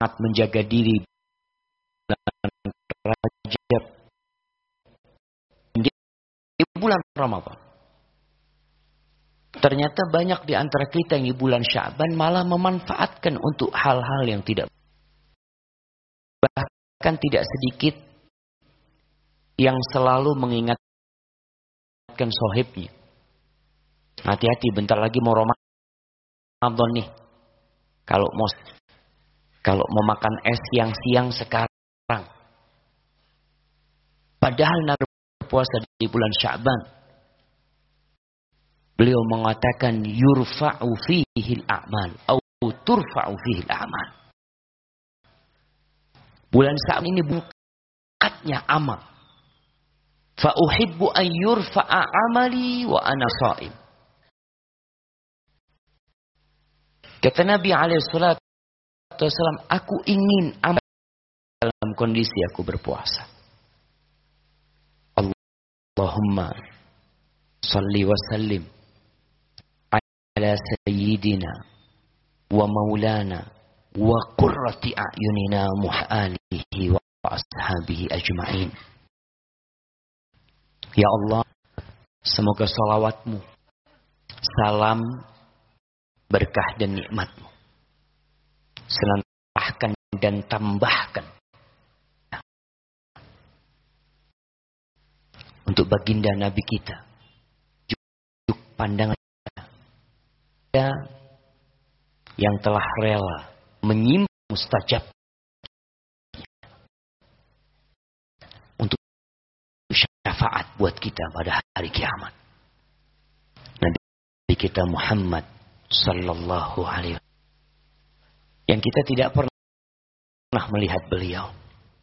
menjaga diri Rajab di bulan Ramadan. Ternyata banyak di antara kita yang di bulan Sya'ban malah memanfaatkan untuk hal-hal yang tidak, bahkan tidak sedikit yang selalu mengingatkan sohibnya. Hati-hati, bentar lagi mau Ramadan nih. Kalau mau makan es siang-siang sekarang. Padahal Nabi berpuasa di bulan Sya'ban. Beliau mengatakan yurfa'u fihil a'mal atau turfa'u fihil a'mal. Bulan Sya'ban ini bukatnya amal. Fa uhibbu an yurfa'a amali wa ana sha'im. Kata Nabi alaihi salatu wasallam, aku ingin amal dalam kondisi aku berpuasa. Allahumma salli wa sallim ala sayyidina wa maulana wa qurrati a'yunina muhalihi wa ashabihi ajma'in. Ya Allah, semoga salawatmu, salam, berkah dan nikmatmu senantiasa dan tambahkan untuk baginda Nabi kita, juk pandangan kita yang telah rela menyimpan mustajab untuk syafaat buat kita pada hari kiamat. Nabi kita Muhammad sallallahu alaihi wasallam, yang kita tidak pernah melihat beliau.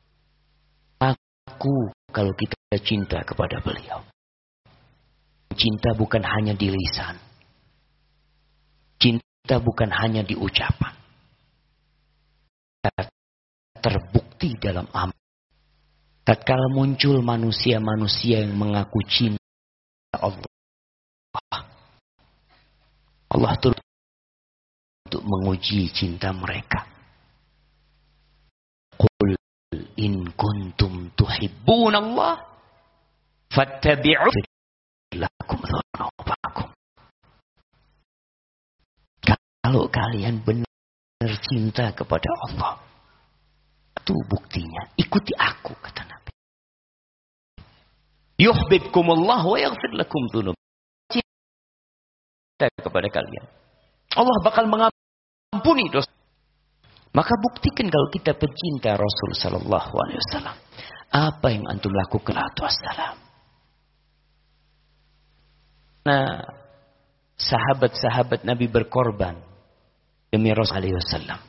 Aku kalau kita cinta kepada beliau. Cinta bukan hanya di lisan. Cinta bukan hanya di ucapan. Terbukti dalam amal. Tatkala muncul manusia-manusia yang mengaku cinta Allah. Allah turut untuk menguji cinta mereka. Qul in kuntum tuhibbun Allah fattabi'u lakum dzunubakum. Kalau kalian benar cinta kepada Allah, itu buktinya, ikuti aku, kata Nabi. Yuhibbukumullah wa yaghfir lakum dzunubakum. Cinta kepada kalian, Allah bakal mengampuni dosa. Maka buktikan kalau kita pecinta Rasul sallallahu alaihi wasallam. Apa yang antum lakukan wassalam? Nah, sahabat-sahabat Nabi berkorban demi Rasul alaihi wasallam.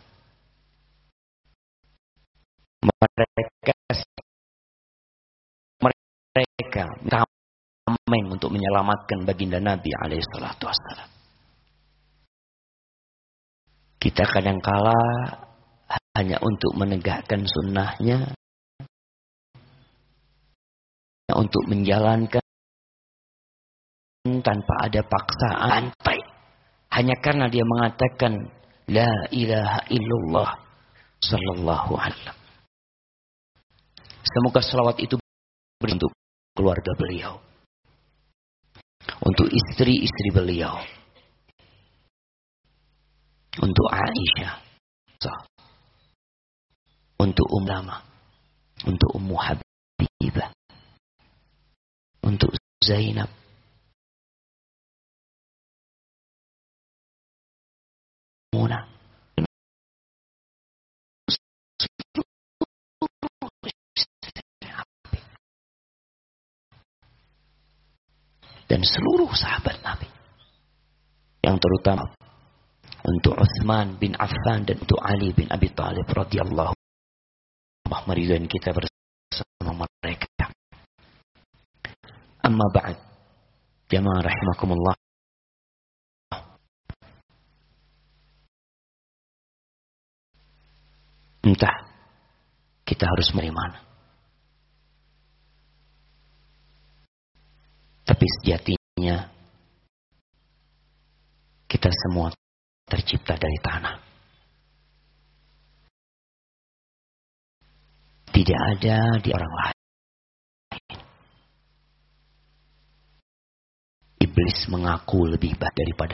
Mereka tameng untuk menyelamatkan baginda Nabi alaihi salatu wassalam. Kita kadangkala hanya untuk menegakkan sunnahnya, untuk menjalankan tanpa ada paksaan, hanya karena dia mengatakan la ilaha illallah sallallahu alaihi wasallam. Semoga selawat itu untuk keluarga beliau, untuk istri-istri beliau, untuk Aisyah, untuk Lama, untuk Ummu Habibah, untuk Zainab, Muna, dan seluruh sahabat Nabi, yang terutama untuk Utsman bin Affan dan untuk Ali bin Abi Thalib radhiyallahu anhu, meridhoin kita bersama mereka. Amma ba'd, jamaah rahimakumullah. Entah kita harus dari mana, tapi sejatinya kita semua tercipta dari tanah. tidak ada di orang lain. Iblis mengaku lebih baik daripada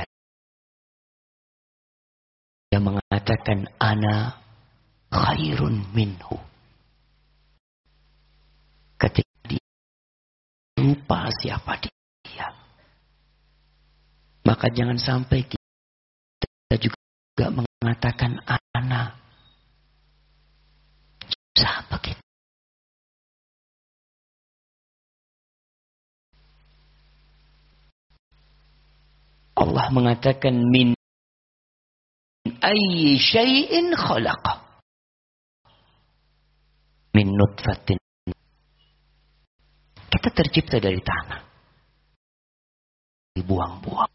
dia, mengatakan ana khairun minhu. Ketika dia lupa siapa dia, maka jangan sampai kita juga mengatakan ana. Siapa kita? Allah mengatakan min ayyi syai'in khalaqa. Min nutfatin. Kita tercipta dari tanah. Dibuang-buang.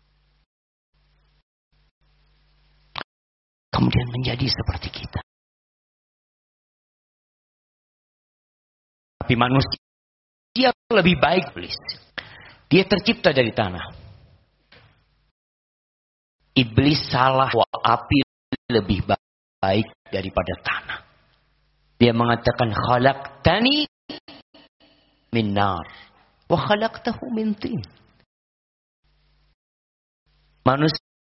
Kemudian menjadi seperti kita. Tapi manusia dia lebih baik, iblis. Dia tercipta dari tanah. Iblis salah bahwa api lebih baik daripada tanah. Dia mengatakan khalaqtani min nar wa khalaqtahu min tin. Manusia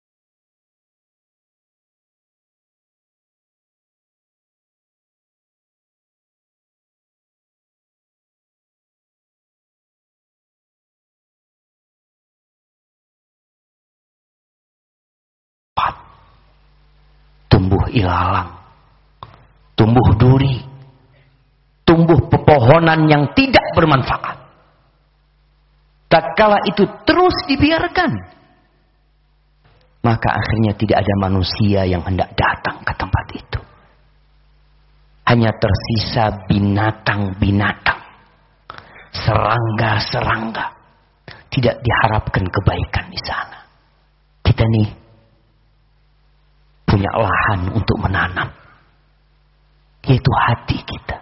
tumbuh ilalang, tumbuh duri, tumbuh pepohonan yang tidak bermanfaat. Tatkala itu terus dibiarkan, maka akhirnya tidak ada manusia yang hendak datang ke tempat itu. Hanya tersisa binatang-binatang, serangga-serangga. Tidak diharapkan kebaikan di sana. Kita nih punya lahan untuk menanam, yaitu hati kita.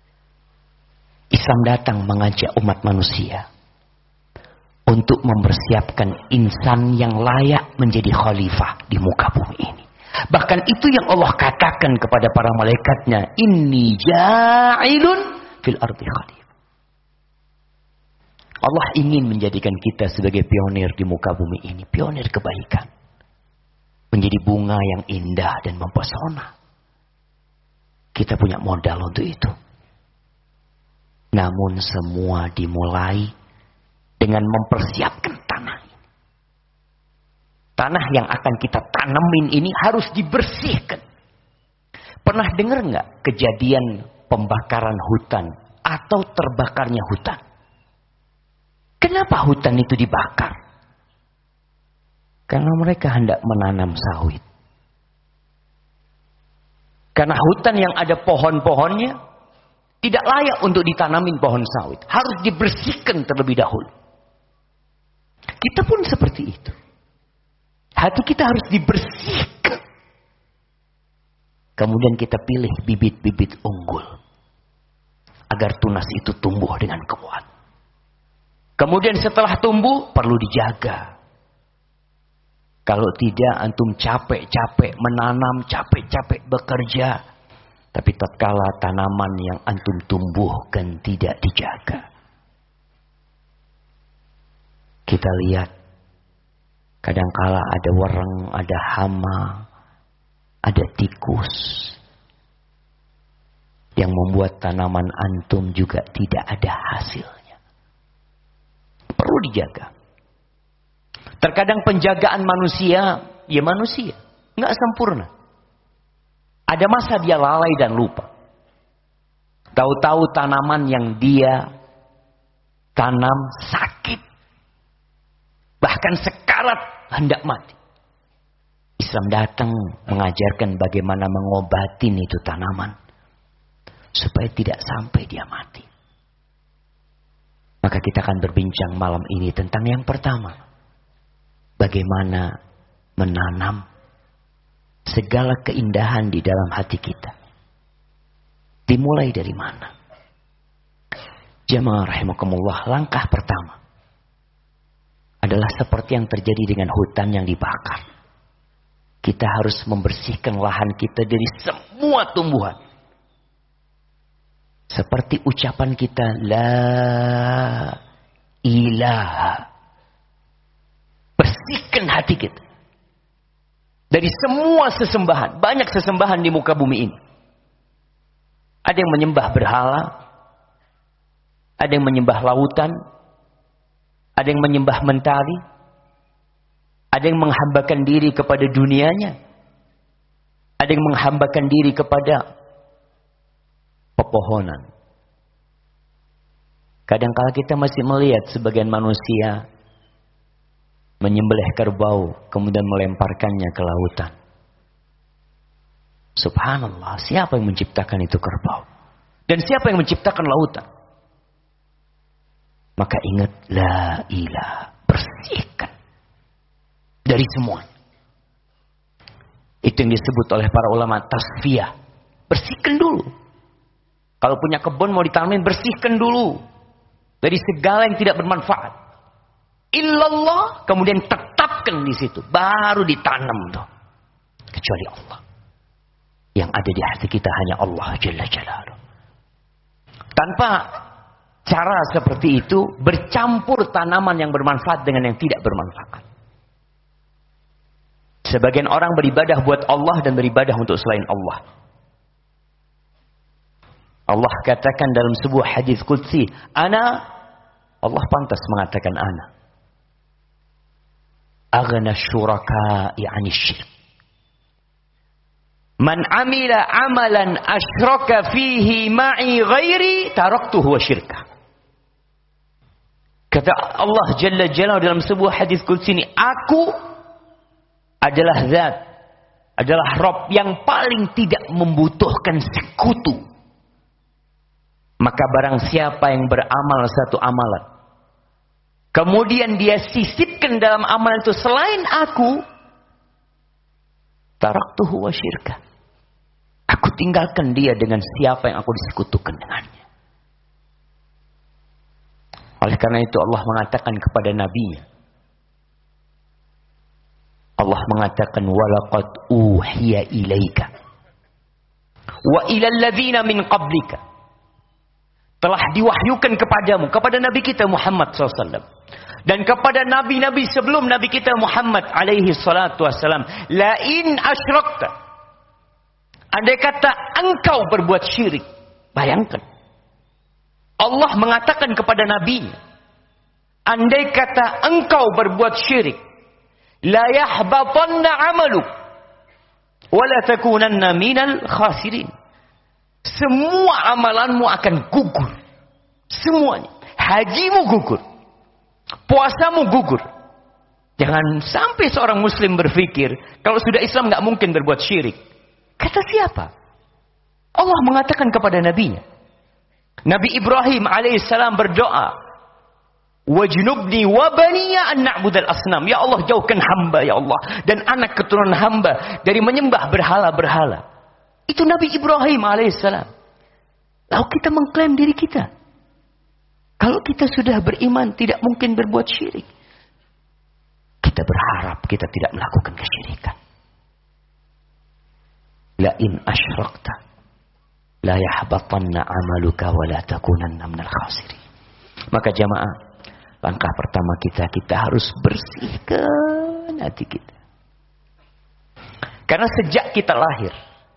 Islam datang mengajak umat manusia untuk mempersiapkan insan yang layak menjadi khalifah di muka bumi ini. Bahkan itu yang Allah katakan kepada para malaikatnya, inni ja'ilun fil ardi khalifah. Allah ingin menjadikan kita sebagai pionir di muka bumi ini, pionir kebaikan. Menjadi bunga yang indah dan mempesona. Kita punya modal untuk itu. Namun semua dimulai dengan mempersiapkan tanah ini. Tanah yang akan kita tanemin ini harus dibersihkan. Pernah dengar nggak kejadian pembakaran hutan atau terbakarnya hutan? Kenapa hutan itu dibakar? Karena mereka hendak menanam sawit. Karena hutan yang ada pohon-pohonnya tidak layak untuk ditanamin pohon sawit. Harus dibersihkan terlebih dahulu. Kita pun seperti itu. Hati kita harus dibersihkan. Kemudian kita pilih bibit-bibit unggul. Agar tunas itu tumbuh dengan kuat. Kemudian setelah tumbuh perlu dijaga. Kalau tidak, antum capek-capek menanam, capek-capek bekerja. Tapi tatkala tanaman yang antum tumbuhkan tidak dijaga. Kita lihat, kadangkala ada wereng, ada hama, ada tikus. Yang membuat tanaman antum juga tidak ada hasilnya. Perlu dijaga. Terkadang penjagaan manusia, ya manusia, nggak sempurna. Ada masa dia lalai dan lupa. Tahu-tahu tanaman yang dia tanam sakit. Bahkan sekarat hendak mati. Islam datang mengajarkan bagaimana mengobatin itu tanaman. Supaya tidak sampai dia mati. Maka kita akan berbincang malam ini tentang yang pertama. Bagaimana menanam segala keindahan di dalam hati kita. Dimulai dari mana? Jamaah rahimakumullah, langkah pertama adalah seperti yang terjadi dengan hutan yang dibakar. Kita harus membersihkan lahan kita dari semua tumbuhan. Seperti ucapan kita la ilaha. Bersihkan hati kita dari semua sesembahan. Banyak sesembahan di muka bumi ini. Ada yang menyembah berhala, ada yang menyembah lautan, ada yang menyembah mentari, ada yang menghambakan diri kepada dunianya, ada yang menghambakan diri kepada pepohonan. Kadang-kala kita masih melihat sebagian manusia menyembelih kerbau, kemudian melemparkannya ke lautan. Subhanallah, siapa yang menciptakan itu kerbau? Dan siapa yang menciptakan lautan? Maka ingat, la ilaha, bersihkan dari semua. Itu yang disebut oleh para ulama tasfiyah. Bersihkan dulu. Kalau punya kebun mau ditanamin, bersihkan dulu dari segala yang tidak bermanfaat. Illallah, kemudian tetapkan di situ, baru ditanam tuh. Kecuali Allah. Yang ada di hati kita hanya Allah Jalla Jalaluhu. Tanpa cara seperti itu, bercampur tanaman yang bermanfaat dengan yang tidak bermanfaat. Sebagian orang beribadah buat Allah dan beribadah untuk selain Allah. Allah katakan dalam sebuah hadis qudsi, Allah pantas mengatakan ana. Aghna syuraka'i 'anil syirk. Man amila amalan asyraka fihi ma'i ghairi taraktuhu wa syirkah. Kata Allah Jalla Jalaluhu dalam sebuah hadis qudsi ini, aku adalah zat, adalah Rabb yang paling tidak membutuhkan sekutu. Maka barang siapa yang beramal satu amalan, kemudian dia sisipkan dalam amalan itu selain aku, taraktuhu wa syirkah. Aku tinggalkan dia dengan siapa yang aku disekutukan dengannya. Oleh karena itu Allah mengatakan kepada nabinya, Allah mengatakan walaqad uhiya ilaika wa ilal ladzina min qablika. Telah diwahyukan kepadamu, kepada Nabi kita Muhammad SAW. Dan kepada nabi-nabi sebelum Nabi kita Muhammad alaihi salatu wassalam. La in asyrakta. Andai kata engkau berbuat syirik. Bayangkan. Allah mengatakan kepada nabinya. Andai kata engkau berbuat syirik. La yahbatanna amaluk. Wa la takunanna minal khasirin. Semua amalanmu akan gugur. Semuanya. Hajimu gugur. Puasamu gugur. Jangan sampai seorang muslim berpikir, kalau sudah Islam gak mungkin berbuat syirik. Kata siapa? Allah mengatakan kepada nabinya. Nabi Ibrahim alaihissalam berdoa. Wajnubni wa baniya an na'budal asnam. Ya Allah, jauhkan hamba ya Allah. Dan anak keturunan hamba dari menyembah berhala-berhala. Itu Nabi Ibrahim alaihissalam. Lalu kita mengklaim diri kita. Kalau kita sudah beriman, tidak mungkin berbuat syirik. Kita berharap kita tidak melakukan kesyirikan. La in asyrakta la yahbatanna amaluka wa la takunanna minal khasirin. Maka jamaah, langkah pertama kita harus bersihkan hati kita. Karena sejak kita lahir,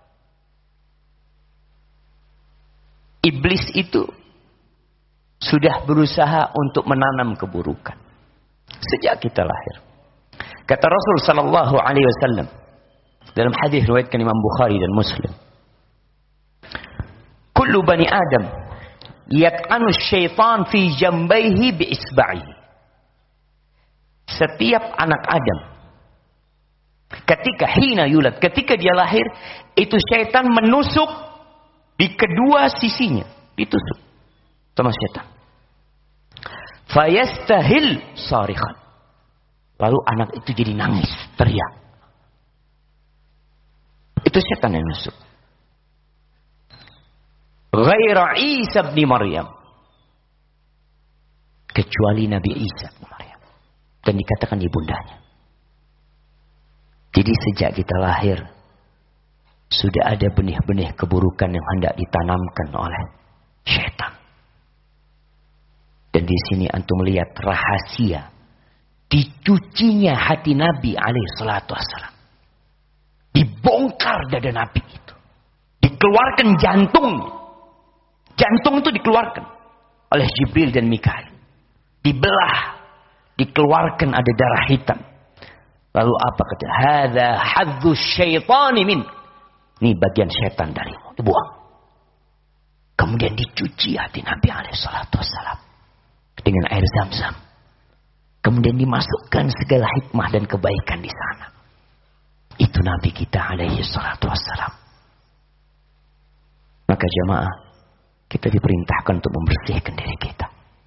iblis itu sudah berusaha untuk menanam keburukan. Sejak kita lahir. Kata Rasul sallallahu alaihi wasallam dalam hadis riwayatkan Imam Bukhari dan Muslim. Kullu bani Adam yat'anu syaitan fi jambaihi bi isba'ihi. Setiap anak Adam ketika dia lahir, itu syaitan menusuk di kedua sisinya, ditusuk sama syaitan. Fayastahil sarikhan. Lalu anak itu jadi nangis, teriak. Itu syaitan yang nusuk. Ghaira Isa bin Maryam. Kecuali Nabi Isa bin Maryam. Dan dikatakan ibundanya. Jadi sejak kita lahir, sudah ada benih-benih keburukan yang hendak ditanamkan oleh Syaitan. Dan di sini antum lihat rahasia dicucinya hati Nabi alaihi salatu wassalam. Dibongkar dada Nabi itu. Dikeluarkan jantungnya. Jantung itu dikeluarkan oleh Jibril dan Mikail. Dibelah. Dikeluarkan ada darah hitam. Lalu apa kata? Hadza hadzu syaitani min. Ini bagian setan darimu. Dibuang. Kemudian dicuci hati Nabi alaihi salatu wassalam dengan air Zam-Zam. Kemudian dimasukkan segala hikmah dan kebaikan di sana. Itu Nabi kita alaihi salatu wassalam. Maka jamaah, kita diperintahkan untuk membersihkan diri kita.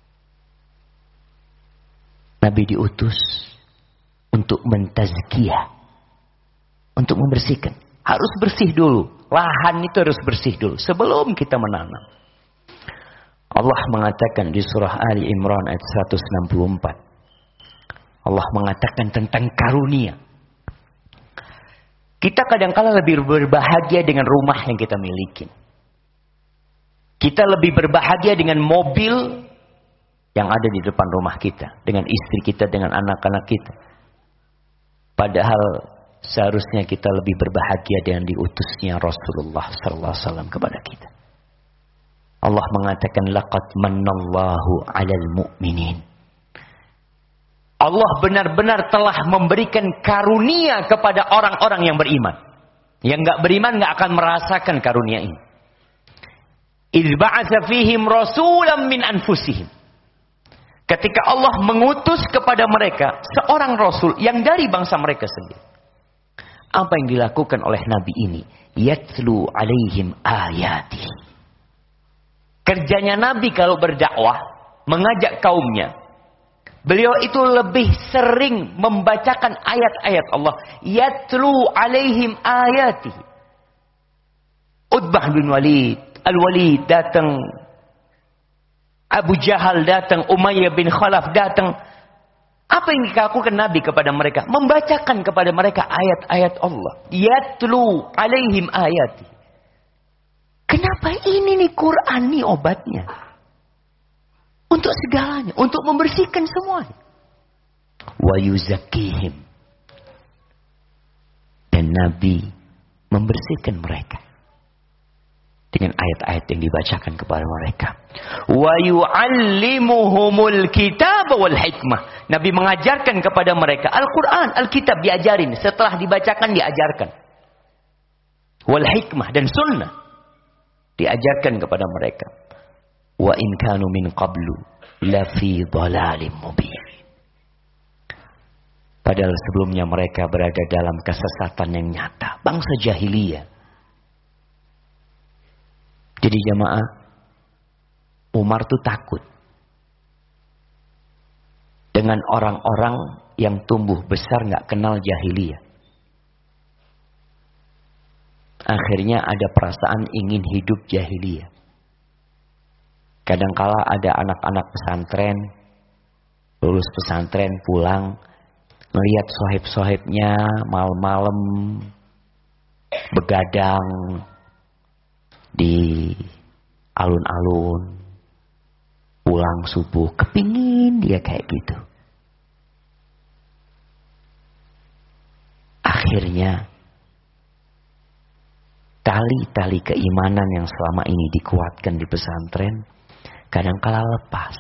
Nabi diutus untuk mentazkiyah, untuk membersihkan. Harus bersih dulu. Lahan itu harus bersih dulu sebelum kita menanam. Allah mengatakan di surah Ali Imran ayat 164. Allah mengatakan tentang karunia. Kita kadang-kala lebih berbahagia dengan rumah yang kita miliki. Kita lebih berbahagia dengan mobil yang ada di depan rumah kita. Dengan istri kita, dengan anak-anak kita. Padahal seharusnya kita lebih berbahagia dengan diutusnya Rasulullah SAW kepada kita. Allah mengatakan laqad mannallahu 'alal mu'minin. Allah benar-benar telah memberikan karunia kepada orang-orang yang beriman. Yang enggak beriman enggak akan merasakan karunia ini. Idz ba'atsa fihim rasulan min anfusihim. Ketika Allah mengutus kepada mereka seorang rasul yang dari bangsa mereka sendiri. Apa yang dilakukan oleh Nabi ini? Yatlu alaihim ayati. Kerjanya Nabi kalau berdakwah, mengajak kaumnya. Beliau itu lebih sering membacakan ayat-ayat Allah. Yatlu alaihim ayati. Utbah bin Walid. Al-Walid datang. Abu Jahal datang. Umayyah bin Khalaf datang. Apa yang dilakukan Nabi kepada mereka? Membacakan kepada mereka ayat-ayat Allah. Yatlu alaihim ayati. Kenapa ini nih Quran nih obatnya? Untuk segalanya. Untuk membersihkan semuanya. Wa yuzakkihim. Dan Nabi membersihkan mereka. Dengan ayat-ayat yang dibacakan kepada mereka. Wa yu'allimuhumul kitab wal hikmah. Nabi mengajarkan kepada mereka Al-Quran, Alkitab diajarin. Setelah dibacakan diajarkan. Wal hikmah dan sunnah. Diajarkan kepada mereka. Wa in kanu min qablu lafi dhalalim mubin. Padahal sebelumnya mereka berada dalam kesesatan yang nyata. Bangsa jahiliyah. Jadi jamaah, Umar tuh takut. Dengan orang-orang yang tumbuh besar gak kenal jahiliyah. Akhirnya ada perasaan ingin hidup jahiliyah. Kadangkala ada anak-anak pesantren, lulus pesantren pulang, melihat sohib-sohibnya malam-malam begadang di alun-alun, pulang subuh, kepingin dia kayak gitu. Akhirnya tali-tali keimanan yang selama ini dikuatkan di pesantren kadangkala lepas.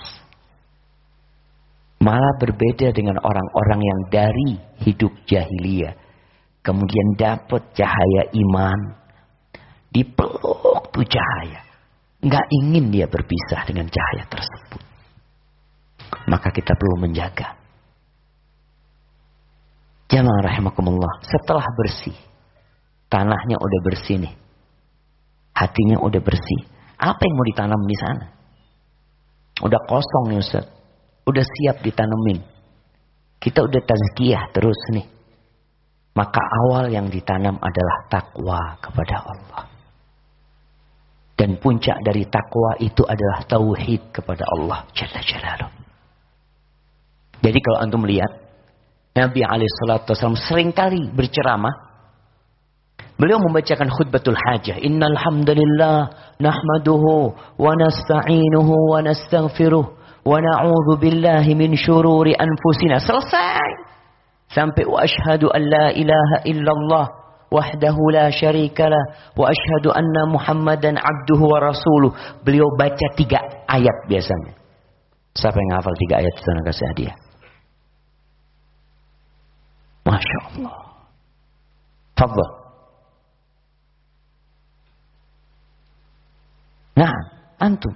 Malah berbeda dengan orang-orang yang dari hidup jahiliyah kemudian dapat cahaya iman, dipeluk tuh cahaya, nggak ingin dia berpisah dengan cahaya tersebut. Maka kita perlu menjaga. Jamaah rahimakumullah, setelah bersih, tanahnya udah bersih nih. Hatinya udah bersih. Apa yang mau ditanam di sana? Udah kosong nih Ustaz. Udah siap ditanemin. Kita udah tazkiyah terus nih. Maka awal yang ditanam adalah takwa kepada Allah. Dan puncak dari takwa itu adalah tauhid kepada Allah Jalla Jalaluh. Jadi kalau antum melihat Nabi alaihissalam seringkali berceramah Beliau membacakan khutbatul hajah. Innal hamdalillah nahmaduhu wa nasta'inuhu wa nastaghfiruh wa na'udzu billahi min syururi anfusina. Selesai. Sampai wa asyhadu an la ilaha illallah wahdahu la syarikalah wa asyhadu anna Muhammadan abduhu wa rasuluh. Beliau baca 3 ayat biasanya. Siapa yang hafal 3 ayat itu nak kasih hadiah? Masya Allah. Fadhal. Nah, antum.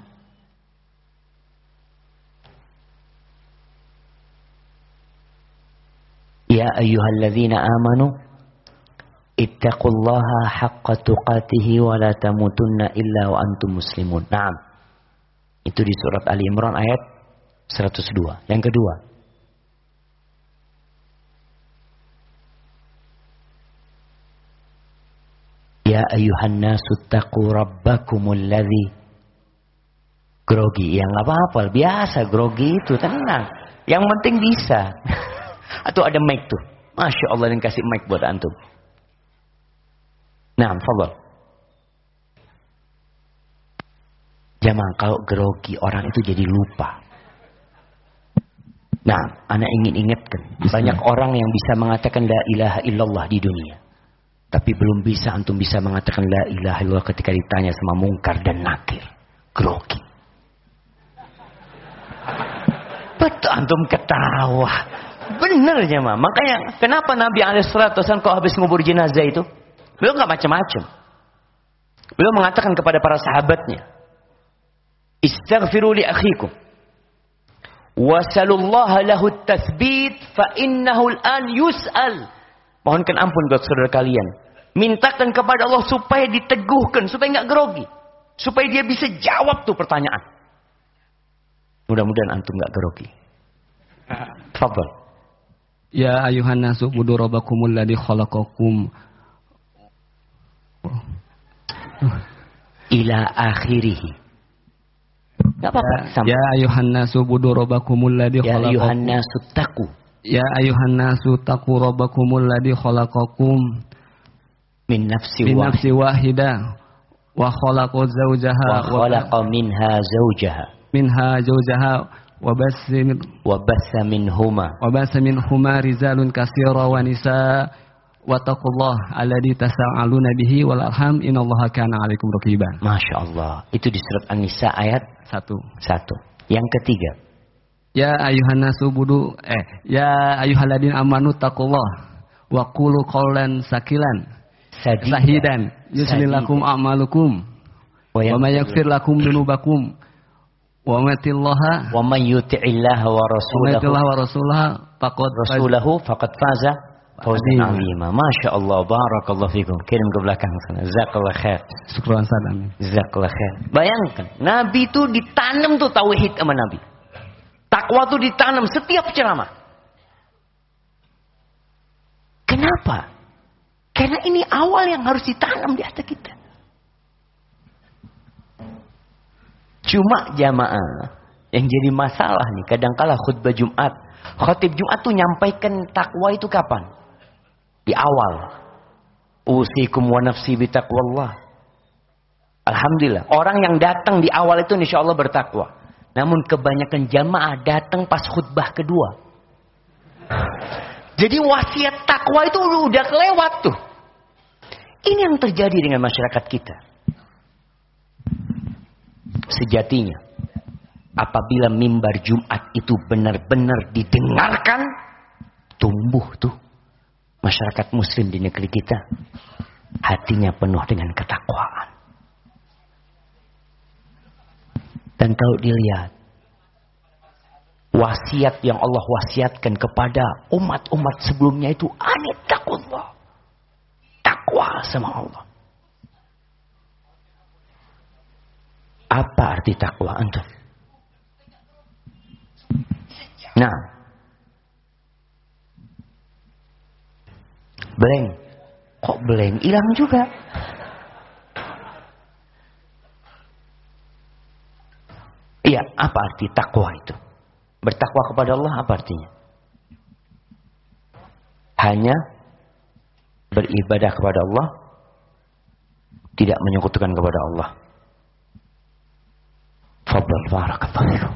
Ya ayyuhalladzina amanu ittaqullaha haqqa tuqatihi wa la tamutunna illa wa antum muslimun. Naam. Itu di surat Ali Imran ayat 102. Yang kedua. Ya ayyuhan nasu taqu rabbakumul ladzi. Grogi, ya nggak apa-apa, biasa grogi itu tenang. Yang penting bisa. Atau ada mic tuh. Masya Allah yang kasih mic buat antum. Nah, fadhal. Jamaah, kalau grogi orang itu jadi lupa. Nah, anak ingin ingatkan. Banyak orang yang bisa mengatakan la ilaha illallah di dunia. Tapi belum bisa antum bisa mengatakan la ilaha illallah ketika ditanya sama mungkar dan nakir. Grogi. Betul antum ketawa. Benar jemaah. Makanya kenapa Nabi SAW kok habis ngubur jenazah itu? Beliau nggak macam-macam. Beliau mengatakan kepada para sahabatnya, "Istaghfiru li akhikum wasalullaha lahu at-tathbit fa innahu al-an yus'al." Mohonkan ampun buat saudara kalian. Mintakan kepada Allah supaya diteguhkan, supaya nggak grogi, supaya dia bisa jawab tuh pertanyaan. Mudah-mudahan antum nggak grogi. Tafadhal. Ya ayuhan nasu budu rabbakumul ladzi khalaqakum ila akhirih. Enggak apa-apa. Ya ayuhan nasu budu rabbakumul ladzi khalaqakum. Ya ayuhan nasu taqu. Ya ayuhan nasu taqu rabbakumul ladzi khalaqakum min nafsi wahidah wa khalaqa zawjaha wa khalaqa minha zawjaha wa bassa minhuma rijalun katsira wa nisaa wattaqullah alladzi tasaaluna bihi wal arham innallaha kana 'alaikum raqiba. Masya Allah. Itu di surat An-Nisa ayat 1. Yang ketiga. Ya ayuhan nasu budu ya ayyuhalladzina amanu taqullah wa qulu qawlan sahidan yuslih lakum a'malukum wa may yaghfir lakum dunubakum wa may yuti'illaha wa rasulahu faqad faza fawzan 'azima. Masya Allah, barakallahu fikum. Kirim ke belakang sana. Jazakallah khair. Syukran sadami. Jazakallah khair. Bayangkan, Nabi itu ditanam tuh tauhid sama Nabi. Takwa itu ditanam setiap ceramah. Kenapa? Karena ini awal yang harus ditanam di hati kita. Cuma jamaah yang jadi masalah nih, kadangkala khutbah Jumat, khatib Jumat tuh nyampaikan takwa itu kapan? Di awal. Usikum wa nafsi bitaqwallah. Alhamdulillah, orang yang datang di awal itu insya Allah bertakwa. Namun kebanyakan jamaah datang pas khutbah kedua. Jadi wasiat takwa itu udah kelewat tuh. Ini yang terjadi dengan masyarakat kita. Sejatinya, apabila mimbar Jumat itu benar-benar didengarkan, tumbuh tuh masyarakat muslim di negeri kita. Hatinya penuh dengan ketakwaan. Dan kalau dilihat, wasiat yang Allah wasiatkan kepada umat-umat sebelumnya itu anittaqullah. Takwa sama Allah. Apa arti takwa antum? Nah, blank. Kok blank? Hilang juga. Iya, apa arti takwa itu? Bertakwa kepada Allah apa artinya? Hanya beribadah kepada Allah tidak menyekutukan kepada Allah. Fadhal barakallahu fikum.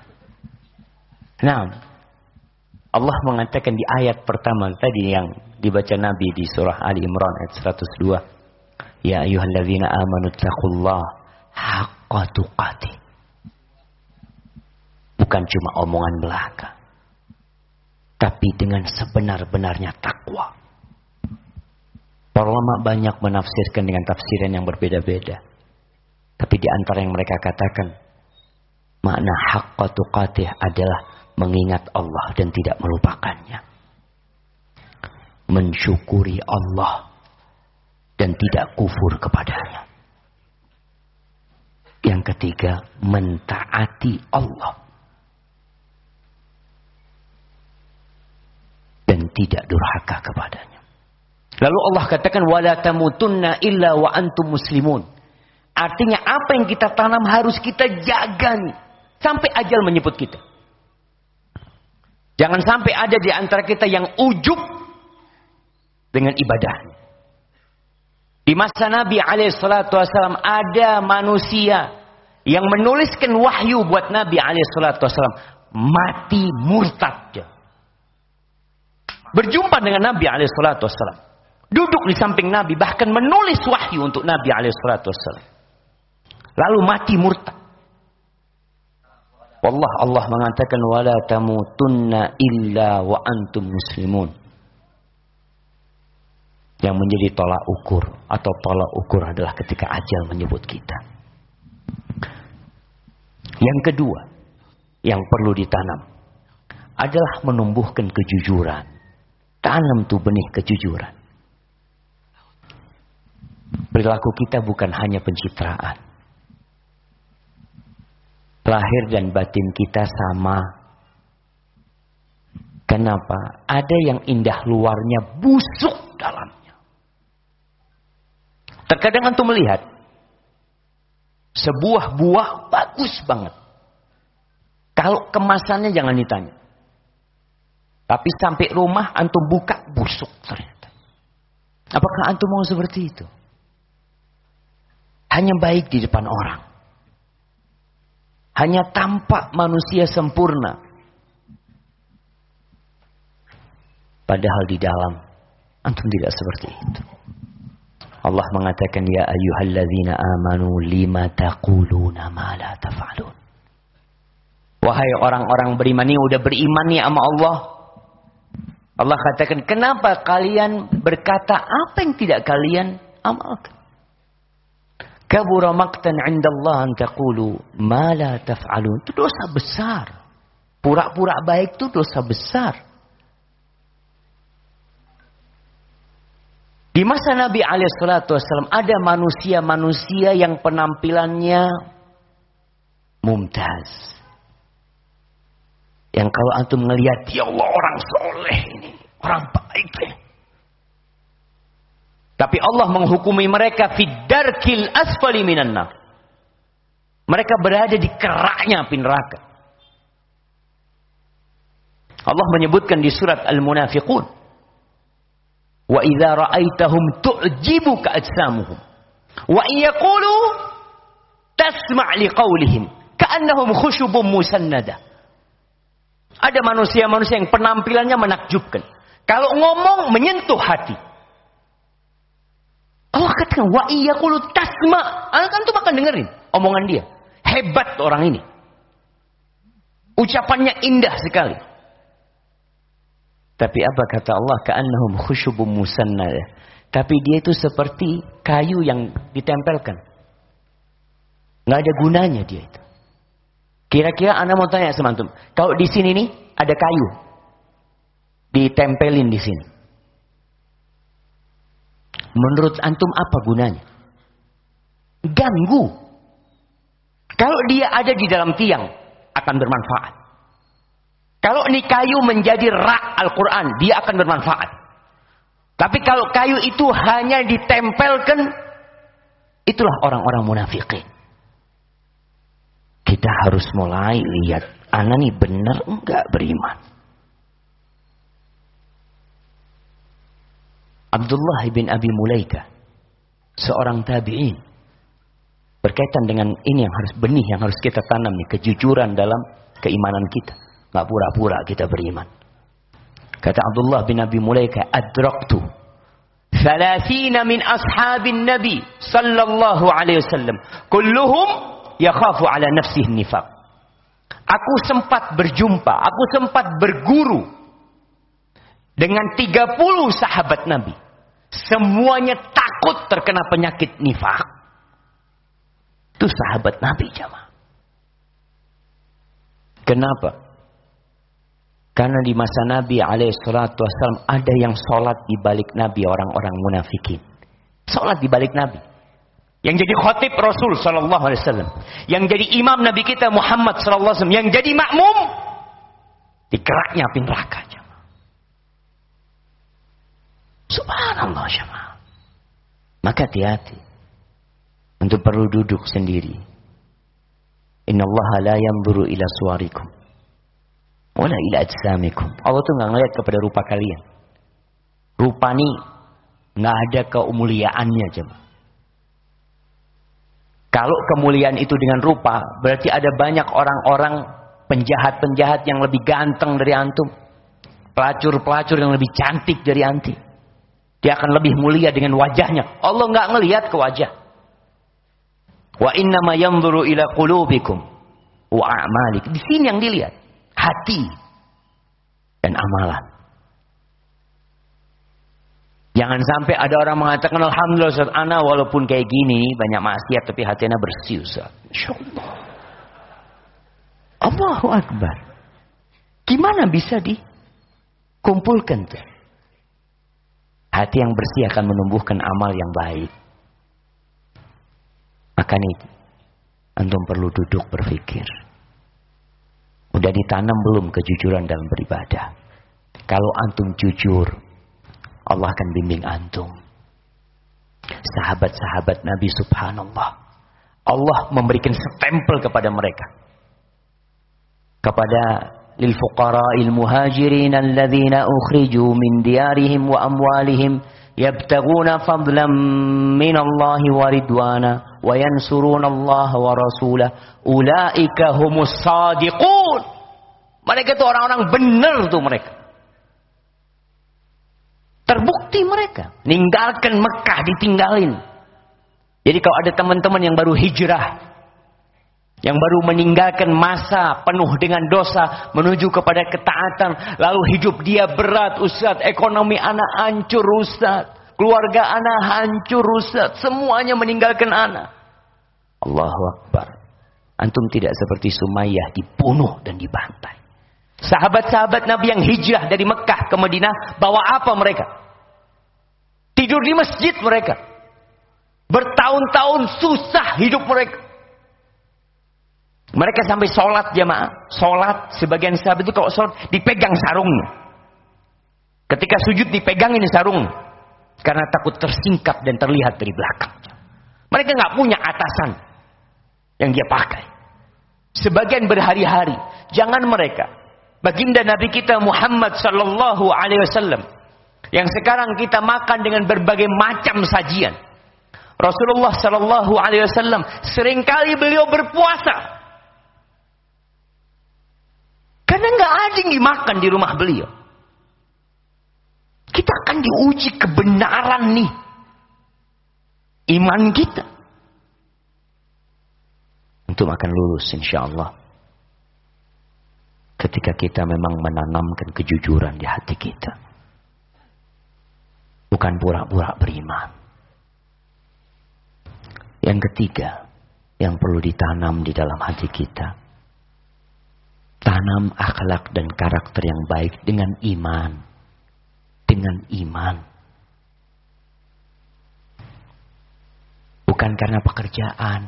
Nah, Allah mengatakan di ayat pertama tadi yang dibaca Nabi di surah Ali Imran ayat 102. Ya ayyuhalladzina amanu taqullaha haqqa tuqatih. Bukan cuma omongan belaka, tapi dengan sebenar-benarnya takwa. Para ulama banyak menafsirkan dengan tafsiran yang berbeda-beda. Tapi di antara yang mereka katakan, makna haqqa tuqatih adalah mengingat Allah dan tidak melupakannya. Mensyukuri Allah dan tidak kufur kepadanya. Yang ketiga, mentaati Allah dan tidak durhaka kepadanya. Lalu Allah katakan wala tamutunna illa wa antum muslimun. Artinya apa yang kita tanam harus kita jaga nih sampai ajal menyebut kita. Jangan sampai ada di antara kita yang ujub dengan ibadahnya. Di masa Nabi SAW ada manusia yang menuliskan wahyu buat Nabi SAW mati murtad. Berjumpa dengan Nabi SAW. Duduk di samping Nabi, bahkan menulis wahyu untuk Nabi SAW. Lalu mati murtad. Wallah, Allah mengatakan wala tamutunna illa wa antum muslimun. Yang menjadi tolak ukur atau tolak ukur adalah ketika ajal menyebut kita. Yang kedua yang perlu ditanam adalah menumbuhkan kejujuran. Tanam tuh benih kejujuran. Perilaku kita bukan hanya pencitraan. Lahir dan batin kita sama. Kenapa? Ada yang indah luarnya, busuk dalamnya. Terkadang antum melihat sebuah buah bagus banget. Kalau kemasannya jangan ditanya. Tapi sampai rumah antum buka busuk ternyata. Apakah antum mau seperti itu? Hanya baik di depan orang. Hanya tampak manusia sempurna. Padahal di dalam antum tidak seperti itu. Allah mengatakan ya ayyuhalladzina amanu lima taquluna ma la taf'alun. Wahai orang-orang beriman ini udah beriman nih sama Allah. Allah katakan kenapa kalian berkata apa yang tidak kalian amalkan? Kabura maqtan 'inda Allah an taqulu ma la taf'alun. Itu dosa besar. Pura-pura baik itu dosa besar. Di masa Nabi SAW ada manusia-manusia yang penampilannya mumtaz. Yang kalau antum ngelihat ya Allah orang soleh ini, orang baik. Tapi Allah menghukumi mereka fiddarkil asfali minan nar. Mereka berada di keraknya api neraka. Allah menyebutkan di surat Al-Munafiqun, wa idza ra'aitahum tu'jibuka ajsamuhum wa in yaqulu tasma' liqaulihim ka'annahum khushubun musannada. Ada manusia-manusia yang penampilannya menakjubkan. Kalau ngomong menyentuh hati. Allah katakan wa iyaqulu tasma'. Kan tuh akan dengerin omongan dia. Hebat orang ini. Ucapannya indah sekali. Tapi apa kata Allah? Ka'annahum khusyubun musannada. Tapi dia itu seperti kayu yang ditempelkan. Nggak ada gunanya dia itu. Kira-kira Anda mau tanya sama antum, kalau di sini nih ada kayu ditempelin di sini. Menurut antum apa gunanya? Ganggu. Kalau dia ada di dalam tiang akan bermanfaat. Kalau ini kayu menjadi rak Al-Quran, dia akan bermanfaat. Tapi kalau kayu itu hanya ditempelkan, itulah orang-orang munafikin. Kita harus mulai lihat, anak nih benar enggak beriman. Abdullah bin Abi Mulaika seorang tabi'in. Berkaitan dengan ini yang harus benih, yang harus kita tanam nih, kejujuran dalam keimanan kita. Nggak pura-pura kita beriman. Kata Abdullah bin Abi Mulaika, adraktu 30 min ashabin Nabi sallallahu alaihi wasallam, kulluhum yakhafu ala nafsihi nifaq. Aku sempat berjumpa, aku sempat berguru dengan 30 sahabat Nabi. Semuanya takut terkena penyakit nifaq. Itu sahabat Nabi, jamaah. Kenapa? Karena di masa Nabi alaihissalam ada yang sholat di balik Nabi, orang-orang munafikin. Sholat di balik Nabi. Yang jadi khatib Rasul sallallahu alaihi wasallam, yang jadi imam Nabi kita Muhammad sallallahu alaihi wasallam, yang jadi makmum dikeraknya api neraka, jemaah. Subhanallah, jemaah. Maka hati-hati. Untuk perlu duduk sendiri. Innallaha la yanzuru ila suwarikum wala ila ajsamikum. Allah tuh nggak ngeliat kepada rupa kalian. Rupa nih nggak ada kemuliaannya, jemaah. Kalau kemuliaan itu dengan rupa, berarti ada banyak orang-orang penjahat-penjahat yang lebih ganteng dari antum, pelacur-pelacur yang lebih cantik dari antum. Dia akan lebih mulia dengan wajahnya. Allah nggak ngelihat ke wajah. Wa innama yanzuru ila qulubikum wa a'malikum. Di sini yang dilihat hati dan amalan. Jangan sampai ada orang mengatakan alhamdulillah Ustaz, ana walaupun kayak gini banyak maksiat tapi hatinya bersih Ustaz. Insyaallah. Allahu Akbar. Gimana bisa dikumpulkan tuh? Hati yang bersih akan menumbuhkan amal yang baik. Makanya itu antum perlu duduk berpikir. Udah ditanam belum kejujuran dalam beribadah? Kalau antum jujur, Allah akan bimbing antum. Sahabat-sahabat Nabi subhanallah, Allah memberikan stempel kepada mereka. Kepada lil fuqara'il muhajirin alladzina ukhriju min diyarihim wa amwalihim yabtaguna fadlan minallahi wa ridwana wa yansuruna Allah wa rasulah ulaika humus shadiqun. Mereka itu orang-orang benar tuh mereka. Terbukti mereka ninggalkan Mekah, ditinggalin. Jadi kalau ada teman-teman yang baru hijrah, yang baru meninggalkan masa penuh dengan dosa menuju kepada ketaatan, lalu hidup dia berat, Ustaz, ekonomi anak hancur, Ustaz, keluarga anak hancur, Ustaz, semuanya meninggalkan anak. Allahu Akbar. Antum tidak seperti Sumayyah dibunuh dan dibantai. Sahabat-sahabat Nabi yang hijrah dari Mekah ke Madinah bawa apa mereka? Tidur di masjid mereka. Bertahun-tahun susah hidup mereka. Mereka sampai sholat, jamaah. Sholat, sebagian sahabat itu kalau sholat dipegang sarungnya. Ketika sujud dipegangin sarung. Karena takut tersingkap dan terlihat dari belakang. Mereka nggak punya atasan yang dia pakai. Sebagian berhari-hari. Jangan mereka. Baginda Nabi kita Muhammad sallallahu alaihi wasallam yang sekarang kita makan dengan berbagai macam sajian. Rasulullah sallallahu alaihi wasallam seringkali beliau berpuasa. Karena nggak ada yang dimakan di rumah beliau. Kita akan diuji kebenaran nih iman kita. Antum akan lulus insyaallah. Ketika kita memang menanamkan kejujuran di hati kita. Bukan pura-pura beriman. Yang ketiga, yang perlu ditanam di dalam hati kita. Tanam akhlak dan karakter yang baik dengan iman. Dengan iman. Bukan karena pekerjaan.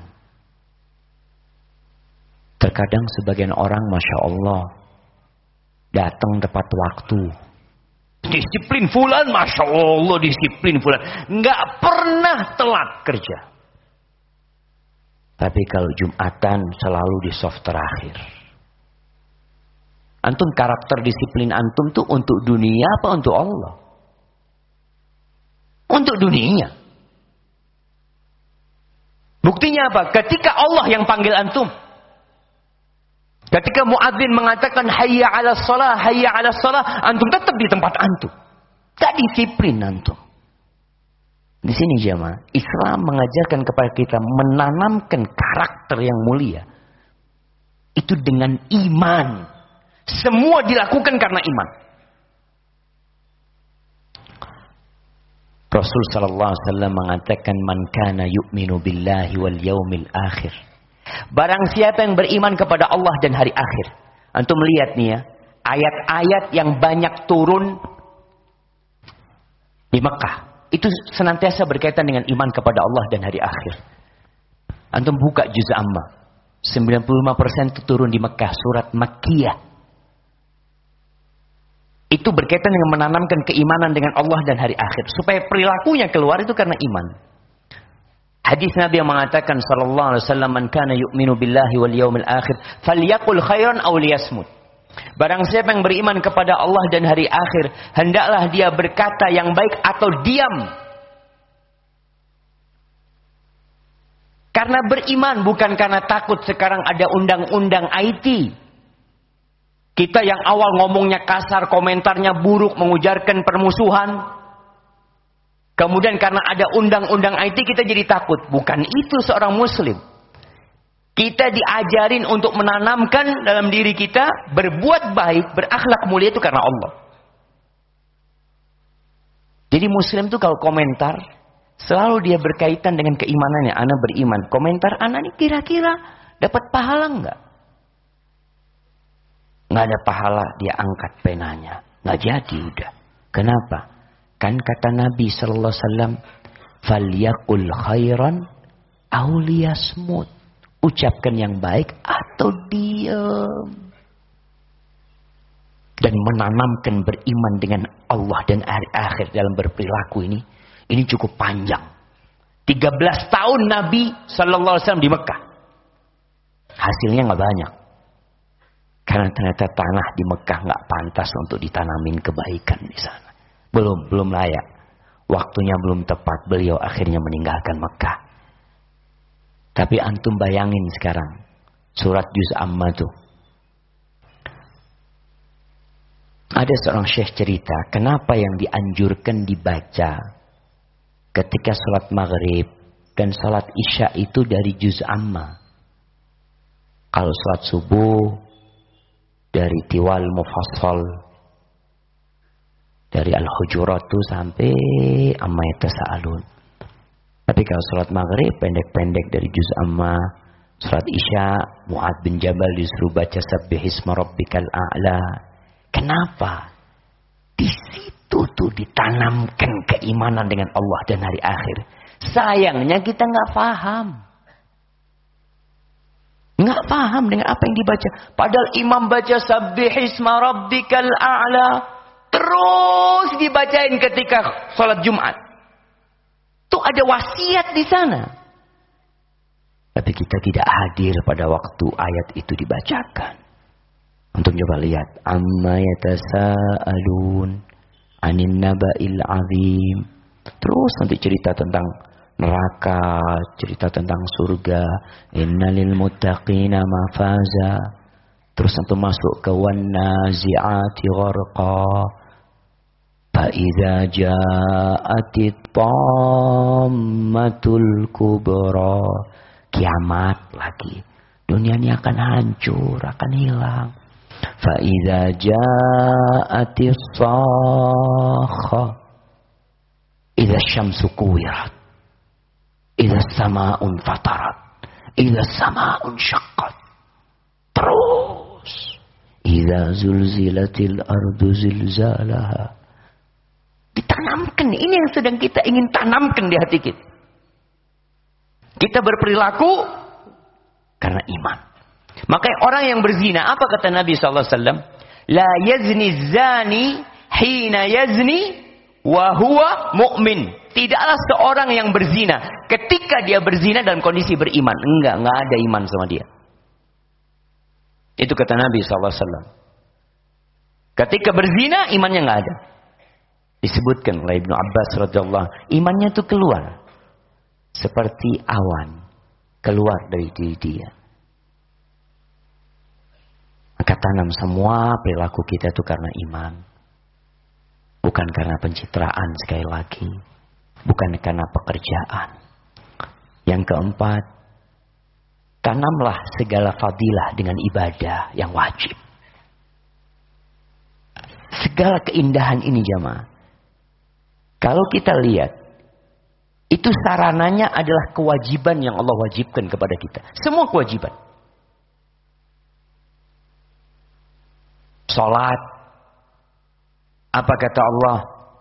Terkadang sebagian orang, Masya Allah, datang tepat waktu. Disiplin fulan, Masya Allah, disiplin fulan. Nggak pernah telat kerja. Tapi kalau Jumatan selalu di soft terakhir. Antum karakter disiplin antum tuh untuk dunia apa untuk Allah? Untuk dunia. Buktinya apa? Ketika Allah yang panggil antum. Ketika muadzin mengatakan hayya 'alas shalah, hayya 'alas shalah, antum tetap di tempat antum. Tak disiplin antum. Di sini jemaah, Islam mengajarkan kepada kita menanamkan karakter yang mulia. Itu dengan iman. Semua dilakukan karena iman. Rasul sallallahu alaihi wasallam mengatakan man kana yu'minu billahi wal yaumil akhir. Barang siapa yang beriman kepada Allah dan hari akhir. Antum lihat nih ya, ayat-ayat yang banyak turun di Mekah. Itu senantiasa berkaitan dengan iman kepada Allah dan hari akhir. Antum buka juz Amma. 95% itu turun di Mekah, surat Makkiyah. Itu berkaitan dengan menanamkan keimanan dengan Allah dan hari akhir. Supaya perilakunya keluar itu karena iman. Hadis Nabi yang mengatakan sallallahu alaihi wasallam man kana yu'minu billahi wal yaumil akhir falyaqul khairan aw liyasmut. Barang siapa yang beriman kepada Allah dan hari akhir, hendaklah dia berkata yang baik atau diam. Karena beriman bukan karena takut sekarang ada undang-undang IT. Kita yang awal ngomongnya kasar, komentarnya buruk, mengujarkan permusuhan. Kemudian karena ada undang-undang IT kita jadi takut. Bukan itu seorang muslim. Kita diajarin untuk menanamkan dalam diri kita berbuat baik, berakhlak mulia itu karena Allah. Jadi muslim itu kalau komentar selalu dia berkaitan dengan keimanannya. Ana beriman. Komentar ana ini kira-kira dapat pahala enggak? Enggak ada pahala, dia angkat penanya. Enggak jadi udah. Kenapa? Kan kata Nabi sallallahu alaihi wasallam, "Falyaqul khairan aw liyasmut." Ucapkan yang baik atau diam. Dan menanamkan beriman dengan Allah dan hari akhir dalam berperilaku ini cukup panjang. 13 tahun Nabi sallallahu alaihi wasallam di Mekah. Hasilnya enggak banyak. Karena ternyata tanah di Mekah enggak pantas untuk ditanamin kebaikan di sana. Belum layak. Waktunya belum tepat. Beliau akhirnya meninggalkan Mekah. Tapi antum bayangin sekarang. Surat Juz Amma tuh. Ada seorang syekh cerita. Kenapa yang dianjurkan dibaca ketika sholat maghrib dan sholat isya itu dari Juz Amma. Kalau sholat subuh dari Tiwal Mufassal. Dari Al-Hujurat itu sampai Amma Yatasa'alun. Tapi kalau sholat maghrib pendek-pendek dari Juz Amma. Sholat isya Mu'ad bin Jabal disuruh baca Sabbihisma Rabbikal A'la. Kenapa? Di situ tuh ditanamkan keimanan dengan Allah dan hari akhir. Sayangnya kita nggak paham. Nggak paham dengan apa yang dibaca. Padahal imam baca Sabbihisma Rabbikal A'la. Terus dibacain ketika sholat Jumat. Tuh ada wasiat di sana. Tapi kita tidak hadir pada waktu ayat itu dibacakan. Untuk coba lihat. Amma yatasa'alun anin naba'il azim. Terus nanti cerita tentang neraka. Cerita tentang surga. Innalil muttaqina mafaza. Terus nanti masuk ke wannazi'ati gharqa. فَإِذَا جَاءَتِ الطَّامَّةُ الْكُبْرَى. Kiamat lagi. Dunia ini akan hancur, akan hilang. فَإِذَا جَاءَتِ الصَّاخَّةُ. إِذَا الشَّمْسُ كُوِّرَتْ. إِذَا السَّمَاءُ انفَطَرَتْ. إِذَا السَّمَاءُ انشَقَّتْ. Terus. إِذَا زُلْزِلَتِ الْأَرْضُ زِلْزَالَهَا. Ditanamkan. Ini yang sedang kita ingin tanamkan di hati kita. Kita berperilaku karena iman. Makanya orang yang berzina, apa kata Nabi SAW? La yazni zani hina yazni wa huwa mu'min. Tidaklah seorang yang berzina ketika dia berzina dalam kondisi beriman. Enggak ada iman sama dia. Itu kata Nabi SAW. Ketika berzina, imannya enggak ada. Disebutkan oleh Ibnu Abbas radhiyallahu, imannya itu keluar seperti awan keluar dari diri dia. Maka tanam semua perilaku kita itu karena iman. Bukan karena pencitraan sekali lagi. Bukan karena pekerjaan. Yang keempat, tanamlah segala fadilah dengan ibadah yang wajib. Segala keindahan ini jamaah. Kalau kita lihat, itu sarananya adalah kewajiban yang Allah wajibkan kepada kita. Semua kewajiban. Salat. Apa kata Allah?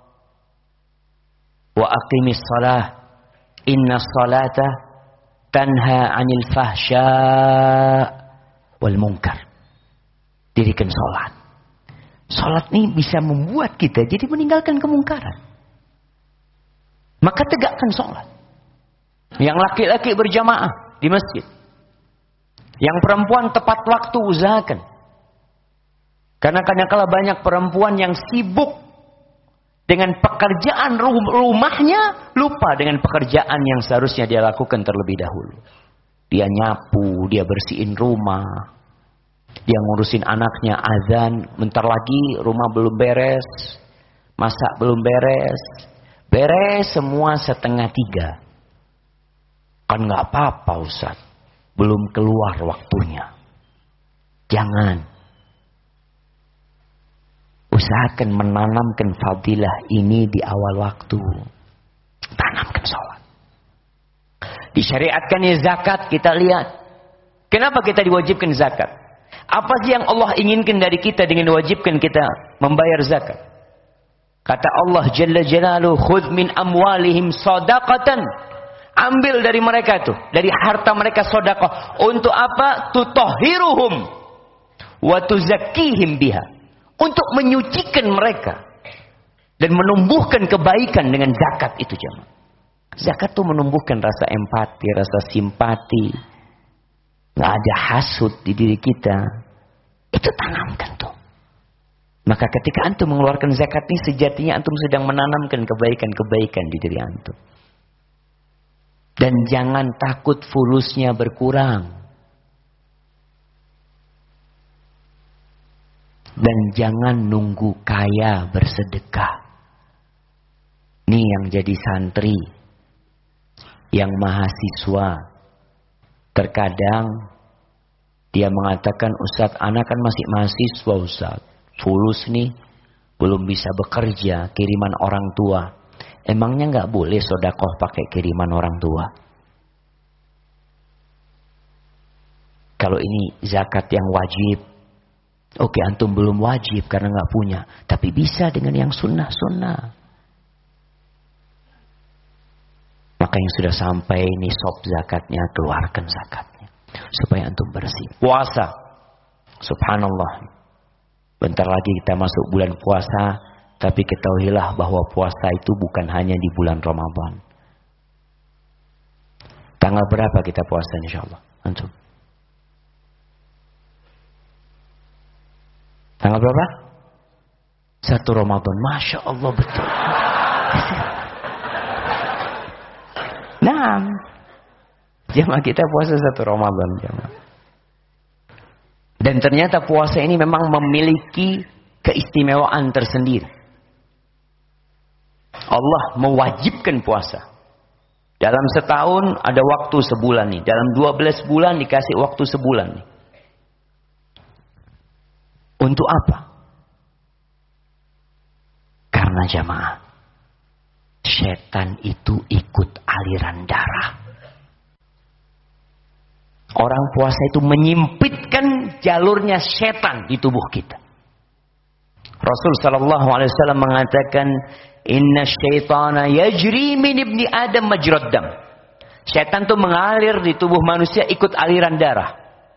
Wa aqimis salah. Inna salata tanha 'anil fahsya wal munkar. Dirikan salat. Salat ini bisa membuat kita jadi meninggalkan kemungkaran. Maka tegakkan salat. Yang laki-laki berjamaah di masjid. Yang perempuan tepat waktu usahakan. Karena kadang-kala banyak perempuan yang sibuk dengan pekerjaan rumahnya, lupa dengan pekerjaan yang seharusnya dia lakukan terlebih dahulu. Dia nyapu, dia bersihin rumah, dia ngurusin anaknya, azan, bentar lagi rumah belum beres, masak belum beres, beres semua 2:30. Kan nggak apa-apa Ustaz, belum keluar waktunya. Jangan. Usahakan menanamkan fadilah ini di awal waktu. Tanamkan sholat. Disyariatkannya zakat, kita lihat. Kenapa kita diwajibkan zakat? Apa sih yang Allah inginkan dari kita dengan diwajibkan kita membayar zakat? Kata Allah Jalla Jalaluhu, khudh min amwalihim shadaqatan. Ambil dari mereka tuh, dari harta mereka sedekah. Untuk apa? Tutahhiruhum wa tuzakkihim biha. Untuk menyucikan mereka dan menumbuhkan kebaikan dengan zakat itu jemaah. Zakat itu menumbuhkan rasa empati, rasa simpati. Nggak ada hasud di diri kita. Itu tanamkan tuh. Maka ketika antum mengeluarkan zakat ini, sejatinya antum sedang menanamkan kebaikan-kebaikan di diri antum. Dan jangan takut fulusnya berkurang. Dan jangan nunggu kaya bersedekah. Ini yang jadi santri, yang mahasiswa. Terkadang dia mengatakan, Ustaz, anak kan masih mahasiswa Ustaz. Fulus nih, belum bisa bekerja, kiriman orang tua. Emangnya nggak boleh sedekah pakai kiriman orang tua? Kalau ini zakat yang wajib, oke, antum belum wajib karena nggak punya, tapi bisa dengan yang sunnah-sunnah. Maka yang sudah sampai nisab zakatnya, keluarkan zakatnya supaya antum bersih. Puasa, subhanallah. Bentar lagi kita masuk bulan puasa, tapi ketahuilah bahwa puasa itu bukan hanya di bulan Ramadan. Tanggal berapa kita puasa insyaallah? Antum? Tanggal berapa? 1 Ramadan. Masya Allah, betul. Nah, jemaah kita puasa 1 Ramadan. Jemaah. Dan ternyata puasa ini memang memiliki keistimewaan tersendiri. Allah mewajibkan puasa. Dalam setahun ada waktu sebulan nih. Dalam 12 bulan dikasih waktu sebulan nih. Untuk apa? Karena jamaah, setan itu ikut aliran darah. Orang puasa itu menyempitkan jalurnya setan di tubuh kita. Rasul sallallahu alaihi wasallam mengatakan, "Inna syaitana yajri min ibni Adam majrad dam." Setan itu mengalir di tubuh manusia ikut aliran darah.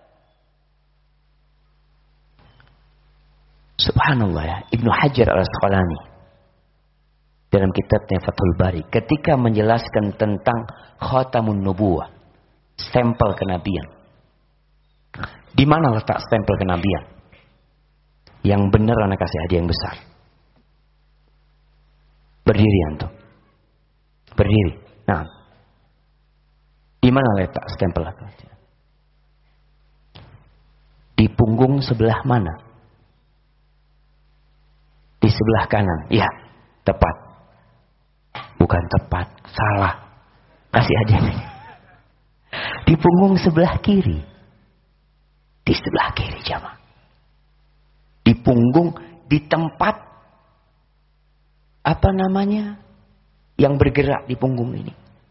Subhanallah ya, Ibnu Hajar al-Asqalani dalam kitabnya Fathul Bari ketika menjelaskan tentang khatamun nubuwah, stempel kenabian. Di mana letak stempel kenabian? Yang benar anak kasih hadiah yang besar. Berdiri antum. Berdiri. Nah. Di mana letak stempel aku? Di punggung sebelah mana? Di sebelah kanan. Ya, tepat. Bukan tepat, salah. Kasih aja nih. Di punggung sebelah kiri. Di sebelah kiri jamaah. Di punggung, di tempat apa namanya? Yang bergerak di punggung ini.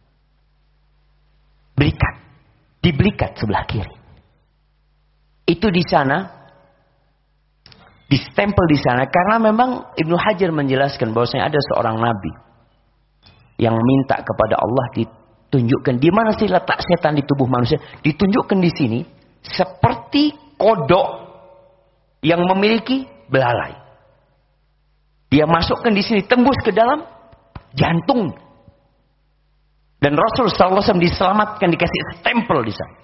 Belikat. Di belikat sebelah kiri. Itu di sana. Distempel di sana. Karena memang Ibnu Hajar menjelaskan bahwasanya ada seorang nabi. Yang minta kepada Allah ditunjukkan. Di mana sih letak setan di tubuh manusia. Ditunjukkan di sini. Seperti kodok. Yang memiliki belalai. Dia masukkan di sini. Tembus ke dalam jantung. Dan Rasul SAW diselamatkan, dikasih stempel di sana.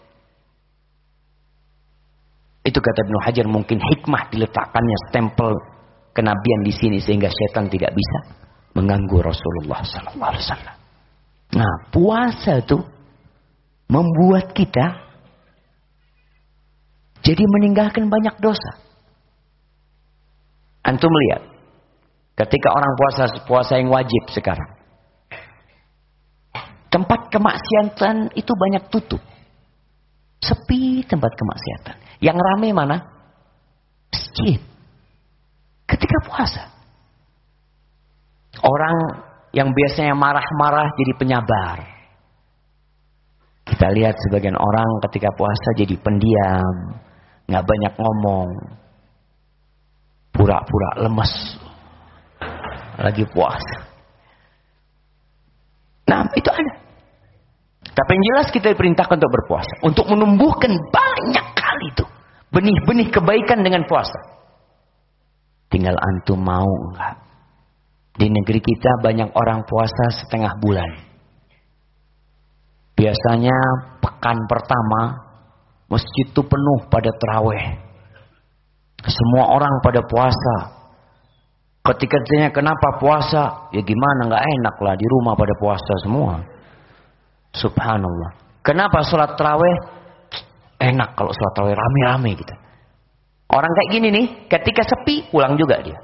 Itu kata Ibnu Hajar, mungkin hikmah diletakkannya stempel kenabian di sini sehingga setan tidak bisa mengganggu Rasulullah SAW. Nah, puasa itu membuat kita jadi meninggalkan banyak dosa. Antum lihat, ketika orang puasa yang wajib sekarang. Tempat kemaksiatan itu banyak tutup. Sepi tempat kemaksiatan. Yang ramai mana? Masjid. Ketika puasa. Orang yang biasanya marah-marah jadi penyabar. Kita lihat sebagian orang ketika puasa jadi pendiam. Nggak banyak ngomong. Pura-pura lemes. Lagi puasa. Nah, itu ada. Tapi yang jelas kita diperintahkan untuk berpuasa. Untuk menumbuhkan banyak kali itu. Benih-benih kebaikan dengan puasa. Tinggal antum mau enggak. Di negeri kita banyak orang puasa setengah bulan. Biasanya pekan pertama. Masjid itu penuh pada tarawih. Semua orang pada puasa. Ketika ditanya kenapa puasa? Ya gimana, enggak enak lah. Di rumah pada puasa semua. Subhanallah. Kenapa sholat tarawih? Enak kalau sholat tarawih rame-rame gitu. Orang kayak gini nih, ketika sepi pulang juga dia.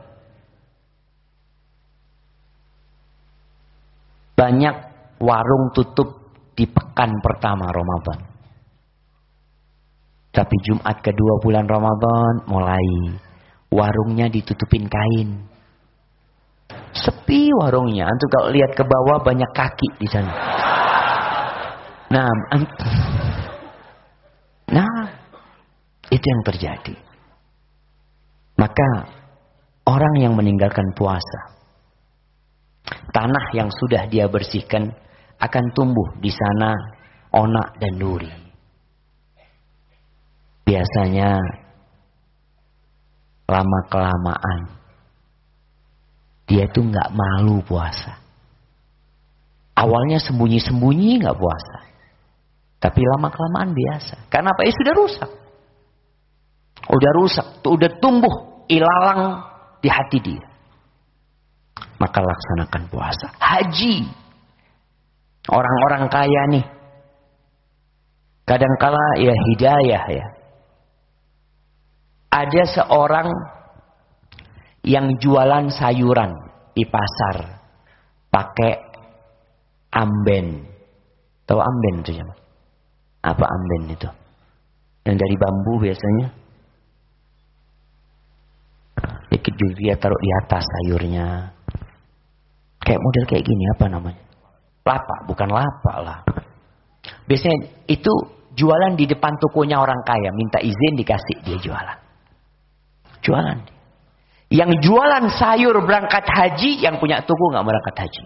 Banyak warung tutup di pekan pertama Ramadan. Tapi Jumat kedua bulan Ramadan mulai warungnya ditutupin kain. Sepi warungnya. Antum kalau lihat ke bawah banyak kaki di sana. Nah, itu yang terjadi. Maka orang yang meninggalkan puasa, tanah yang sudah dia bersihkan akan tumbuh di sana onak dan duri. Biasanya lama kelamaan dia tuh nggak malu puasa. Awalnya sembunyi-sembunyi nggak puasa. Tapi lama-kelamaan biasa. Karena apa? Sudah rusak. Udah rusak. Udah tumbuh ilalang di hati dia. Maka laksanakan puasa. Haji. Orang-orang kaya nih. Kadangkala ya hidayah ya. Ada seorang yang jualan sayuran di pasar. Pakai amben. Tahu amben itu ya? Apa amben itu? Yang dari bambu biasanya. Dikit dia taruh di atas sayurnya. Kayak model kayak gini, apa namanya? Lapak, bukan lapak lah. Biasanya itu jualan di depan tokonya orang kaya. Minta izin dikasih, dia jualan. Jualan. Yang jualan sayur berangkat haji, yang punya toko gak berangkat haji.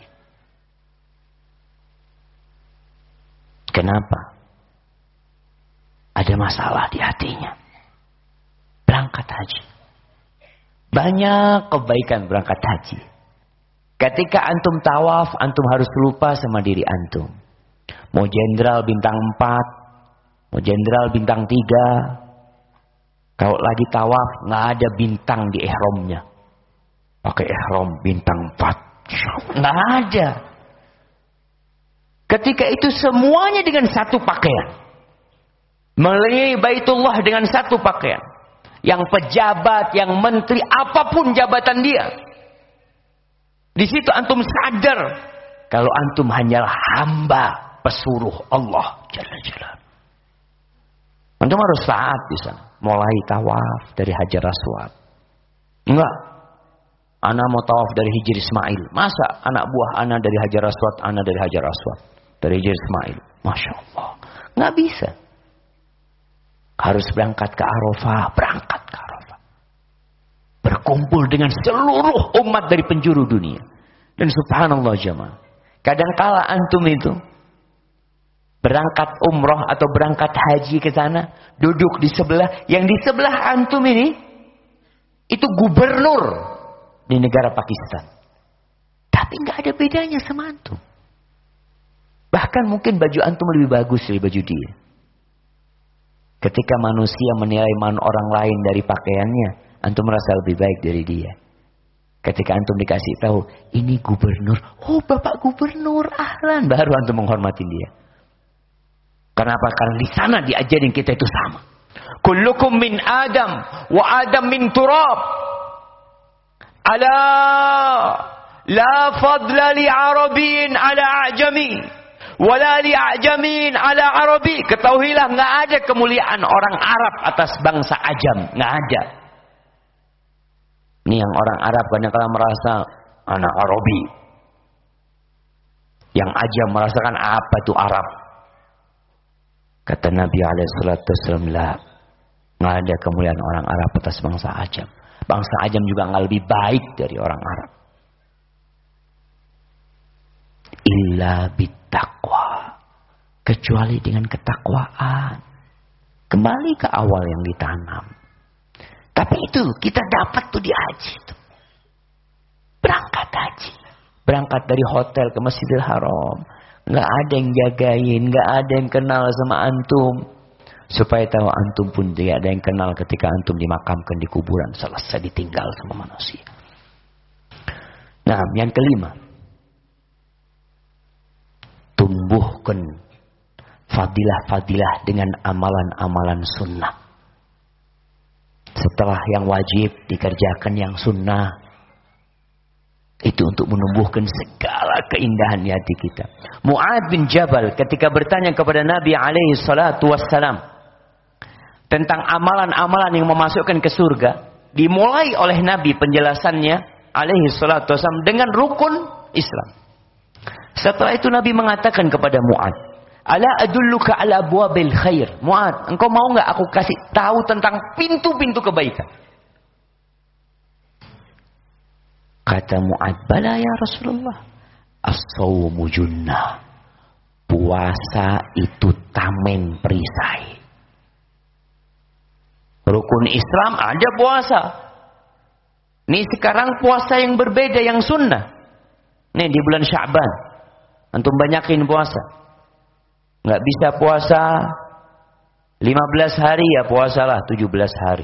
Kenapa? Ada masalah di hatinya. Berangkat haji. Banyak kebaikan berangkat haji. Ketika antum tawaf, antum harus lupa sama diri antum. Mau jenderal bintang 4, mau jenderal bintang 3. Kalau lagi tawaf, nggak ada bintang di ihramnya. Pakai ihram bintang 4. Nggak ada. Ketika itu semuanya dengan satu pakaian. Melihat Baitullah dengan satu pakaian. Yang pejabat, yang menteri, apapun jabatan dia. Di situ antum sadar kalau antum hanyalah hamba pesuruh Allah Jalla Jalla. Antum harus taat di sana. Mulai tawaf dari Hajar Aswad. Enggak. Ana mau tawaf dari Hijr Ismail. Masa anak buah ana dari Hajar Aswad, ana dari Hajar Aswad, dari Hijr Ismail. Masya Allah. Enggak bisa. Harus berangkat ke Arafah, berangkat ke Arafah. Berkumpul dengan seluruh umat dari penjuru dunia. Dan subhanallah jemaah. Kadangkala antum itu berangkat umroh atau berangkat haji ke sana, duduk di sebelah, yang di sebelah antum ini itu gubernur di negara Pakistan. Tapi nggak ada bedanya sama antum. Bahkan mungkin baju antum lebih bagus dari baju dia. Ketika manusia menilai orang lain dari pakaiannya, antum merasa lebih baik dari dia. Ketika antum dikasih tahu, ini gubernur, oh bapak gubernur, ahlan, baru antum menghormati dia. Kenapa? Karena di sana diajarin kita itu sama. Kullukum min Adam, wa Adam min turab. Ala la fadla li Arabin ala A'jami. Wala li'ajamin ala Arabi. Ketahuilah nggak ada kemuliaan orang Arab atas bangsa Ajam, nggak ada. Ini yang orang Arab kadang-kadang merasa anak Arabi. Yang Ajam merasakan apa itu Arab. Kata Nabi alaihissalam, nggak ada kemuliaan orang Arab atas bangsa Ajam. Bangsa Ajam juga nggak lebih baik dari orang Arab. Illa bittaqwa, kecuali dengan ketakwaan. Kembali ke awal yang ditanam. Tapi itu kita dapat tuh di haji itu. Berangkat haji, berangkat dari hotel ke Masjidil Haram, nggak ada yang jagain, nggak ada yang kenal sama antum. Supaya tahu antum pun tidak ada yang kenal ketika antum dimakamkan di kuburan, selesai ditinggal sama manusia. Nah, yang kelima, tumbuhkan fadilah-fadilah dengan amalan-amalan sunnah. Setelah yang wajib dikerjakan yang sunnah. Itu untuk menumbuhkan segala keindahan di hati kita. Mu'ad bin Jabal ketika bertanya kepada Nabi alaihi salatu wassalam tentang amalan-amalan yang memasukkan ke surga, dimulai oleh Nabi penjelasannya alaihi salatu wassalam dengan rukun Islam. Setelah itu Nabi mengatakan kepada Mu'ad, ala adulluka ala abwabil khair. Mu'ad, engkau mau enggak aku kasih tahu tentang pintu-pintu kebaikan? Kata Mu'ad, bala ya Rasulullah. As-sawmu junnah. Puasa itu tameng perisai. Rukun Islam ada puasa. Ini sekarang puasa yang berbeda, yang sunnah. Nih di bulan Sya'ban, antum banyakin puasa. Nggak bisa puasa 15 hari ya puasalah 17 hari.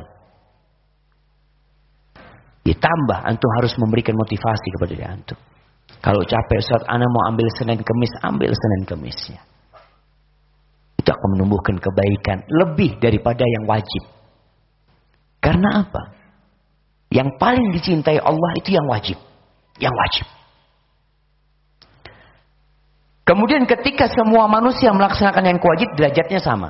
Ditambah antum harus memberikan motivasi kepada diri antum. Kalau capek Ustaz, ana mau ambil Senin Kemis, ambil Senin Kemisnya. Itu akan menumbuhkan kebaikan lebih daripada yang wajib. Karena apa? Yang paling dicintai Allah itu yang wajib. Yang wajib. Kemudian ketika semua manusia melaksanakan yang wajib, derajatnya sama.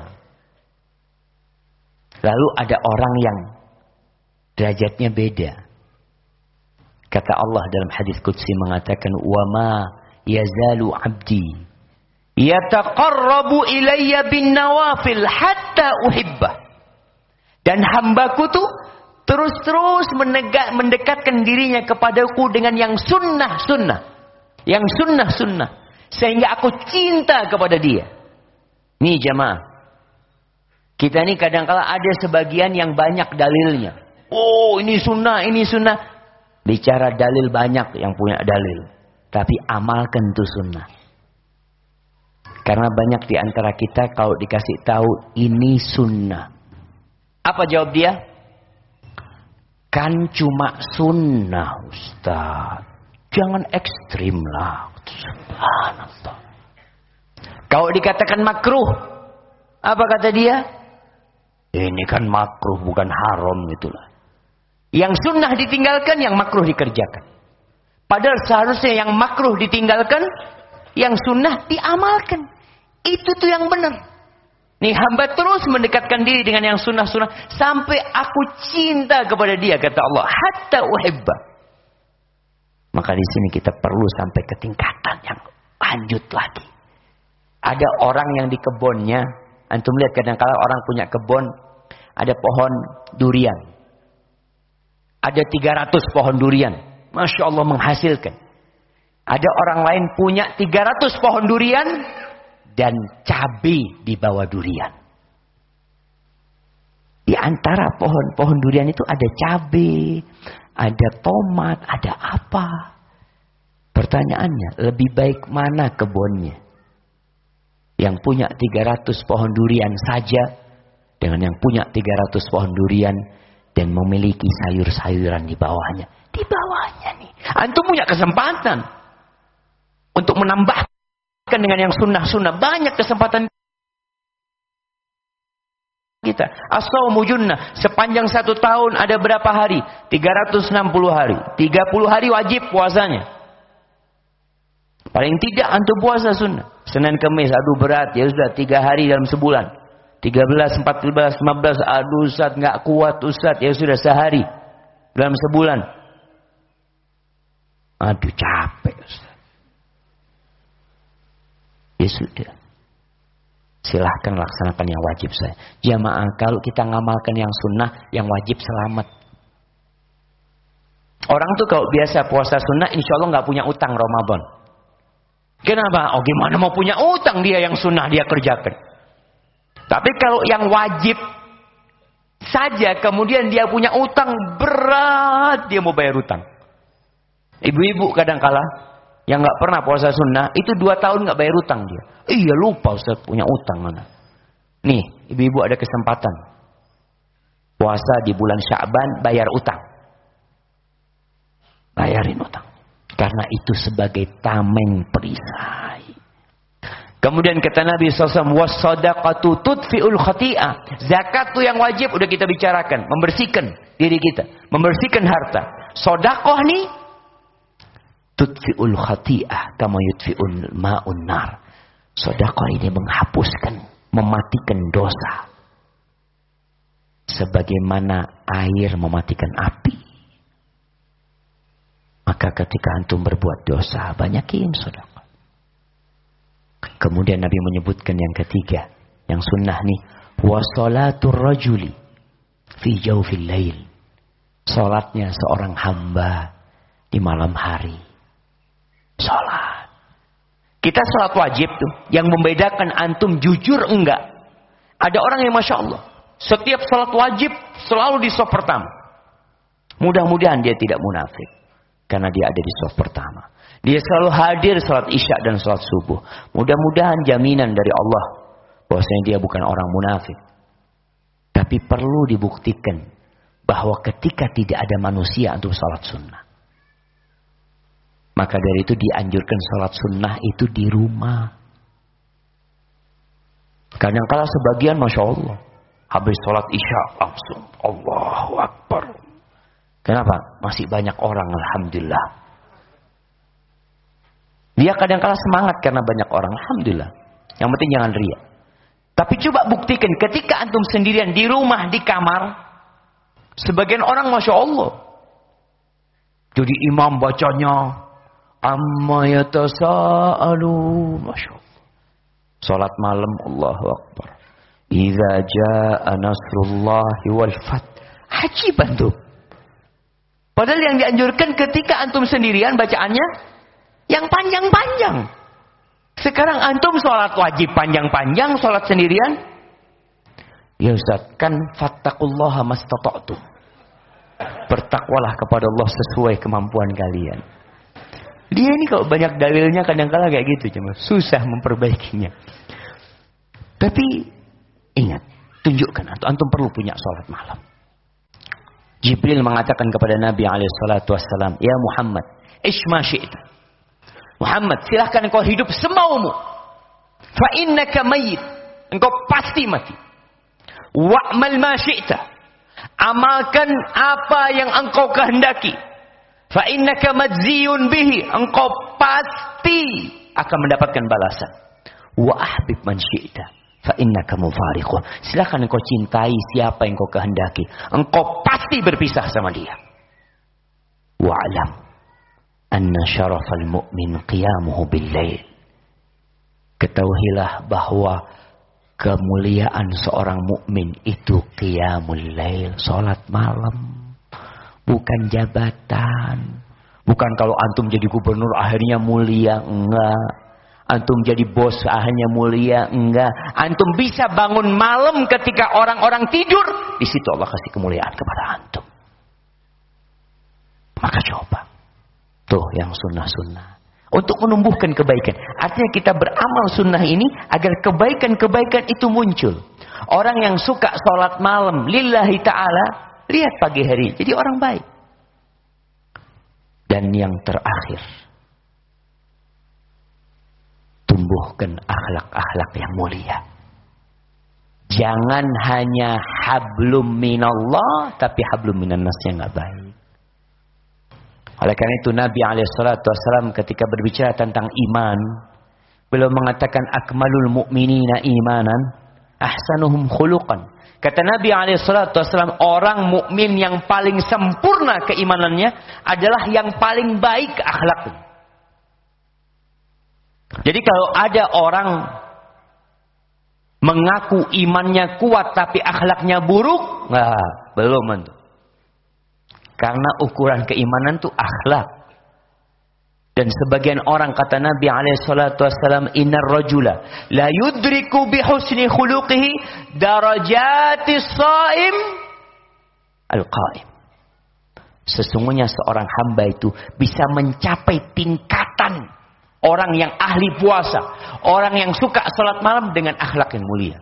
Lalu ada orang yang derajatnya beda. Kata Allah dalam hadis qudsi mengatakan, "Wa ma yazalu 'abdi yataqarrabu ilayya bin nawafil hatta uhibbah." Dan hambaku tuh terus-terus mendekatkan dirinya kepadaku dengan yang sunnah-sunnah. Yang sunnah-sunnah. Sehingga aku cinta kepada dia. Nih jamaah. Kita ini kadang-kala ada sebagian yang banyak dalilnya. Oh ini sunnah, ini sunnah. Bicara dalil banyak yang punya dalil. Tapi amalkan itu sunnah. Karena banyak di antara kita kalau dikasih tahu ini sunnah. Apa jawab dia? Kan cuma sunnah Ustaz. Jangan ekstrim lah. Subhanallah. Kalau dikatakan makruh, apa kata dia? Ini kan makruh bukan haram gitulah. Yang sunnah ditinggalkan, yang makruh dikerjakan. Padahal seharusnya yang makruh ditinggalkan, yang sunnah diamalkan. Itu tuh yang benar. Nih hamba terus mendekatkan diri dengan yang sunnah-sunnah sampai aku cinta kepada dia, kata Allah. Hatta uhibba. Maka di sini kita perlu sampai ke tingkatan yang lanjut lagi. Ada orang yang di kebunnya, antum lihat kadang-kala orang punya kebun, ada pohon durian. Ada 300 pohon durian. Masya Allah menghasilkan. Ada orang lain punya 300 pohon durian dan cabai di bawah durian. Di antara pohon-pohon durian itu ada cabai, ada tomat, ada apa. Pertanyaannya, lebih baik mana kebunnya? Yang punya 300 pohon durian saja dengan yang punya 300 pohon durian dan memiliki sayur-sayuran di bawahnya. Di bawahnya nih. Antum punya kesempatan untuk menambahkan dengan yang sunnah-sunnah. Banyak kesempatan kita. As-shaumu junnah. Sepanjang 1 tahun ada berapa hari? 360 hari. 30 hari wajib puasanya. Paling tidak antum puasa sunnah. Senin Kamis, aduh berat. Ya sudah 3 hari dalam sebulan. 13, 14, 15. Aduh Ustaz gak kuat Ustaz. Ya sudah sehari dalam sebulan. Aduh capek Ustaz. Ya sudah. Silahkan laksanakan yang wajib saya. Jamaah, kalau kita ngamalkan yang sunnah, yang wajib selamat. Orang tuh kalau biasa puasa sunnah, insya Allah gak punya utang Ramadan. Kenapa? Oh gimana mau punya utang, dia yang sunnah dia kerjakan. Tapi kalau yang wajib saja kemudian dia punya utang berat, dia mau bayar utang. Ibu-ibu kadang-kala yang nggak pernah puasa sunnah itu 2 tahun nggak bayar utang dia. Iya lupa Ustaz punya utang mana. Nih ibu-ibu ada kesempatan puasa di bulan Sya'ban, bayar utang. Bayarin utang. Karena itu sebagai tameng perisai. Kemudian kata Nabi SAW, was-sadaqatu tudfi'ul khati'ah. Zakat itu yang wajib udah kita bicarakan, membersihkan diri kita, membersihkan harta. Sedekah nih tudfi'ul khati'ah kama yudfi'ul ma'un nar. Sedekah ini menghapuskan, mematikan dosa. Sebagaimana air mematikan api. Maka ketika antum berbuat dosa, banyakin sedekah. Kemudian Nabi menyebutkan yang ketiga, yang sunnah nih, wa shalatur rajuli fi jawfil lail. Salatnya seorang hamba di malam hari. Salat. Kita salat wajib tuh, yang membedakan antum jujur enggak. Ada orang yang Masya Allah, setiap salat wajib selalu di shaf pertama. Mudah-mudahan dia tidak munafik. Karena dia ada di shaf pertama. Dia selalu hadir salat isya dan salat subuh. Mudah-mudahan jaminan dari Allah bahwasanya dia bukan orang munafik. Tapi perlu dibuktikan bahwa ketika tidak ada manusia untuk salat sunnah. Maka dari itu dianjurkan salat sunnah itu di rumah. Kadang-kala sebagian Masya Allah habis salat isya langsung Allahu Akbar. Kenapa? Masih banyak orang, alhamdulillah. Dia kadang-kala semangat karena banyak orang, alhamdulillah. Yang penting jangan riya. Tapi coba buktikan ketika antum sendirian di rumah, di kamar, sebagian orang Masya Allah. Jadi imam bacanya amma yatasa'alu, Masya Allah. Salat malam, Allahu Akbar. Idza jaa nasrullahi wal fath. Ajib antum. Padahal yang dianjurkan ketika antum sendirian bacaannya yang panjang-panjang. Sekarang antum sholat wajib panjang-panjang, sholat sendirian. Ya Ustaz, kan fattaqullaha mastata'tum. Bertakwalah kepada Allah sesuai kemampuan kalian. Dia ini kalau banyak dalilnya kadang-kala kayak gitu, cuma susah memperbaikinya. Tapi ingat, tunjukkan antum perlu punya sholat malam. Jibril mengatakan kepada Nabi SAW, ya Muhammad, ish ma syi'ta. Muhammad, silahkan kau hidup semaumu. Fa innaka mayyit. Engkau pasti mati. Wa'mal ma syi'ta. Amalkan apa yang engkau kehendaki. Fa innaka majziyun bihi. Engkau pasti akan mendapatkan balasan. Wa ahbib man syi'ta. Fa innaka mufariquh. Silakan engkau cintai siapa yang engkau kehendaki. Engkau pasti berpisah sama dia. Wa'lam anna syarafal mu'min qiyamuhu bil-lail. Ketahuilah bahwa kemuliaan seorang mukmin itu qiyamul lail, salat malam. Bukan jabatan. Bukan kalau antum jadi gubernur akhirnya mulia, enggak. Antum jadi bos akhirnya mulia, enggak. Antum bisa bangun malam ketika orang-orang tidur, di situ Allah kasih kemuliaan kepada antum. Maka coba. Tuh yang sunnah-sunnah. Untuk menumbuhkan kebaikan. Artinya kita beramal sunnah ini agar kebaikan-kebaikan itu muncul. Orang yang suka sholat malam lillahi ta'ala, lihat pagi hari jadi orang baik. Dan yang terakhir, tumbuhkan akhlak-akhlak yang mulia. Jangan hanya hablum minallah, tapi hablum minannasnya nggak baik. Oleh karena itu Nabi SAW ketika berbicara tentang iman, beliau mengatakan akmalul mu'minina imanan ahsanuhum khuluqan. Kata Nabi SAW, orang mukmin yang paling sempurna keimanannya adalah yang paling baik akhlaknya. Jadi kalau ada orang mengaku imannya kuat tapi akhlaknya buruk, belum tentu. Karena ukuran keimanan itu akhlak. Dan sebagian orang kata Nabi SAW, innar rajula la yudriku bihusni khuluqihi darajatis shaim al-qaim. Sesungguhnya seorang hamba itu bisa mencapai tingkatan orang yang ahli puasa, orang yang suka salat malam dengan akhlak yang mulia.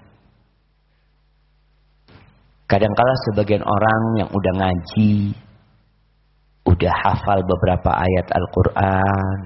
Kadangkala sebagian orang yang udah ngaji, udah hafal beberapa ayat Al-Quran,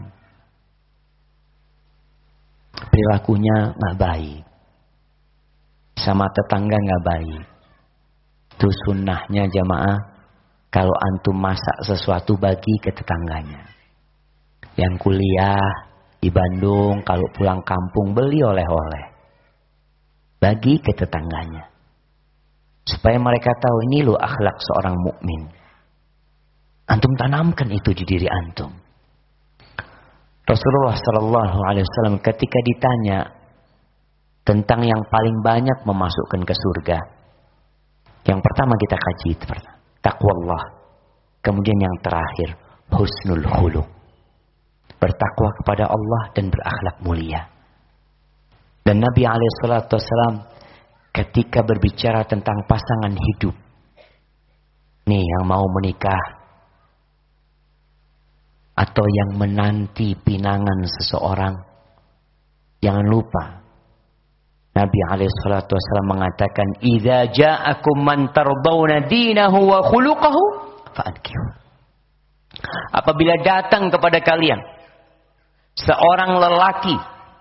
perilakunya nggak baik, sama tetangga nggak baik. Itu sunnahnya jamaah, kalau antum masak sesuatu bagi ke tetangganya. Yang kuliah di Bandung, kalau pulang kampung beli oleh-oleh, bagi ke tetangganya, supaya mereka tahu ini loh akhlak seorang mukmin. Antum tanamkan itu di diri antum. Rasulullah SAW ketika ditanya tentang yang paling banyak memasukkan ke surga, yang pertama kita kaji itu taqwallah. Kemudian yang terakhir husnul khuluq, bertakwa kepada Allah dan berakhlak mulia. Dan Nabi SAW ketika berbicara tentang pasangan hidup, nih yang mau menikah atau yang menanti pinangan seseorang, jangan lupa Nabi SAW mengatakan, "Idza ja'akum man tardawna dinahu wa khuluquhu fa'ankihu." Apabila datang kepada kalian seorang lelaki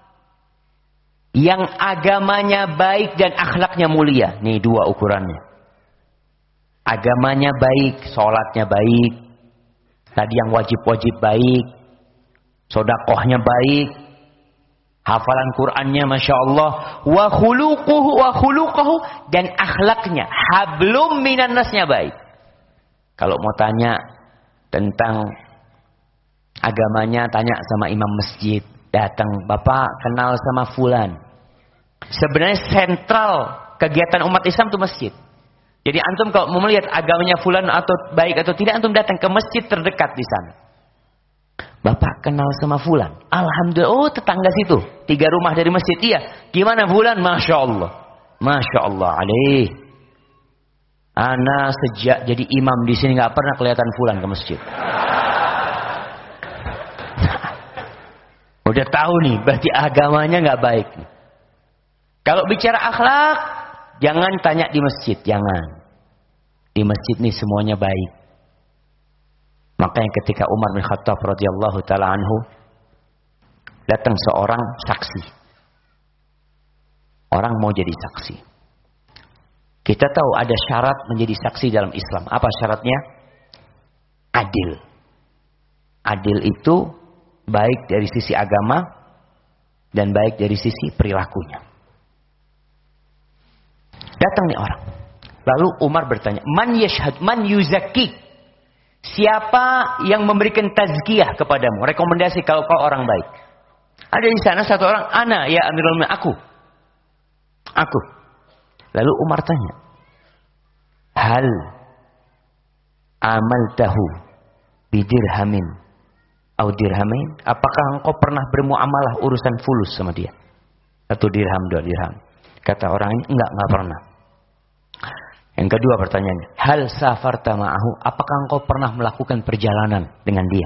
yang agamanya baik dan akhlaknya mulia, nih dua ukurannya. Agamanya baik, sholatnya baik, tadi yang wajib-wajib baik, sodakohnya baik, hafalan Qur'annya Masya Allah, wa khuluquhu, dan akhlaknya, hablum minannasnya baik. Kalau mau tanya tentang agamanya, tanya sama imam masjid, datang, Bapak kenal sama fulan. Sebenarnya sentral kegiatan umat Islam itu masjid. Jadi antum kalau mau melihat agamanya fulan atau baik atau tidak, antum datang ke masjid terdekat di sana. Bapak kenal sama fulan. Alhamdulillah, oh tetangga situ, 3 rumah dari masjid. Iya. Gimana fulan? Masya Allah. Masya Allah alaih. Ana sejak jadi imam di sini nggak pernah kelihatan fulan ke masjid. Udah tahu nih, berarti agamanya nggak baik. Kalau bicara akhlak, jangan tanya di masjid, jangan. Di masjid nih semuanya baik. Makanya ketika Umar bin Khattab radhiyallahu taala anhu, datang seorang saksi. Orang mau jadi saksi. Kita tahu ada syarat menjadi saksi dalam Islam. Apa syaratnya? Adil. Adil itu baik dari sisi agama dan baik dari sisi perilakunya. Datang nih orang. Lalu Umar bertanya, "Man yashhad, man yuzakki?" Siapa yang memberikan tazkiyah kepadamu? Rekomendasi kalau kau orang baik. Ada di sana satu orang, "Ana ya Amirul Mukminin, aku." Aku. Lalu Umar tanya, "Hal amaltahu bidirhamin au dirhamain?" Apakah engkau pernah bermuamalah urusan fulus sama dia? 1 dirham, 2 dirham. Kata orang ini, enggak pernah. Yang kedua pertanyaannya, hal safarta ma'ahu? Apakah engkau pernah melakukan perjalanan dengan dia?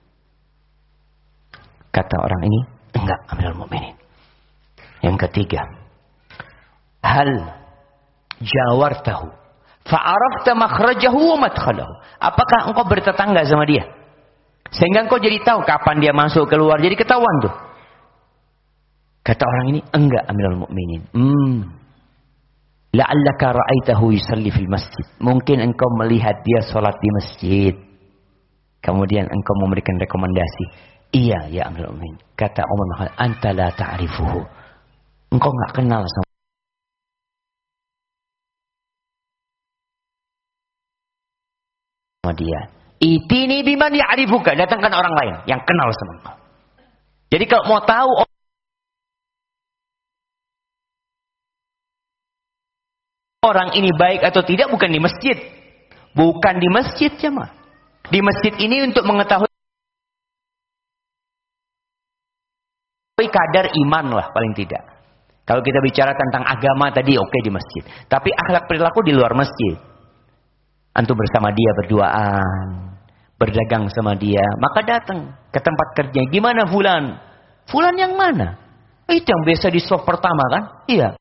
Kata orang ini, enggak, Amirul Mukminin. Yang ketiga, hal jawartahu fa'arafta makhrajahu wa madkhalahu? Apakah engkau bertetangga sama dia? Sehingga engkau jadi tahu kapan dia masuk keluar, jadi ketahuan tuh. Kata orang ini, enggak, Amirul Mukminin. La'allaka ra'aitahu yusalli fil masjid. Mungkin engkau melihat dia salat di masjid. Kemudian engkau memberikan rekomendasi. Iya, ya Amirul Mukminin. Kata Umar, anta la ta'rifuhu. Engkau enggak kenal sama dia. Itini biman ya'rifuka. Datangkan orang lain yang kenal sama engkau. Jadi kalau mau tahu orang ini baik atau tidak, bukan di masjid. Bukan di masjid, jemaah. Di masjid ini untuk mengetahui kadar iman lah paling tidak. Kalau kita bicara tentang agama tadi, oke, di masjid. Tapi akhlak perilaku di luar masjid. Antum bersama dia berduaan, berdagang sama dia, maka datang ke tempat kerja. Gimana fulan? Fulan yang mana? Itu yang biasa di soft pertama kan? Iya.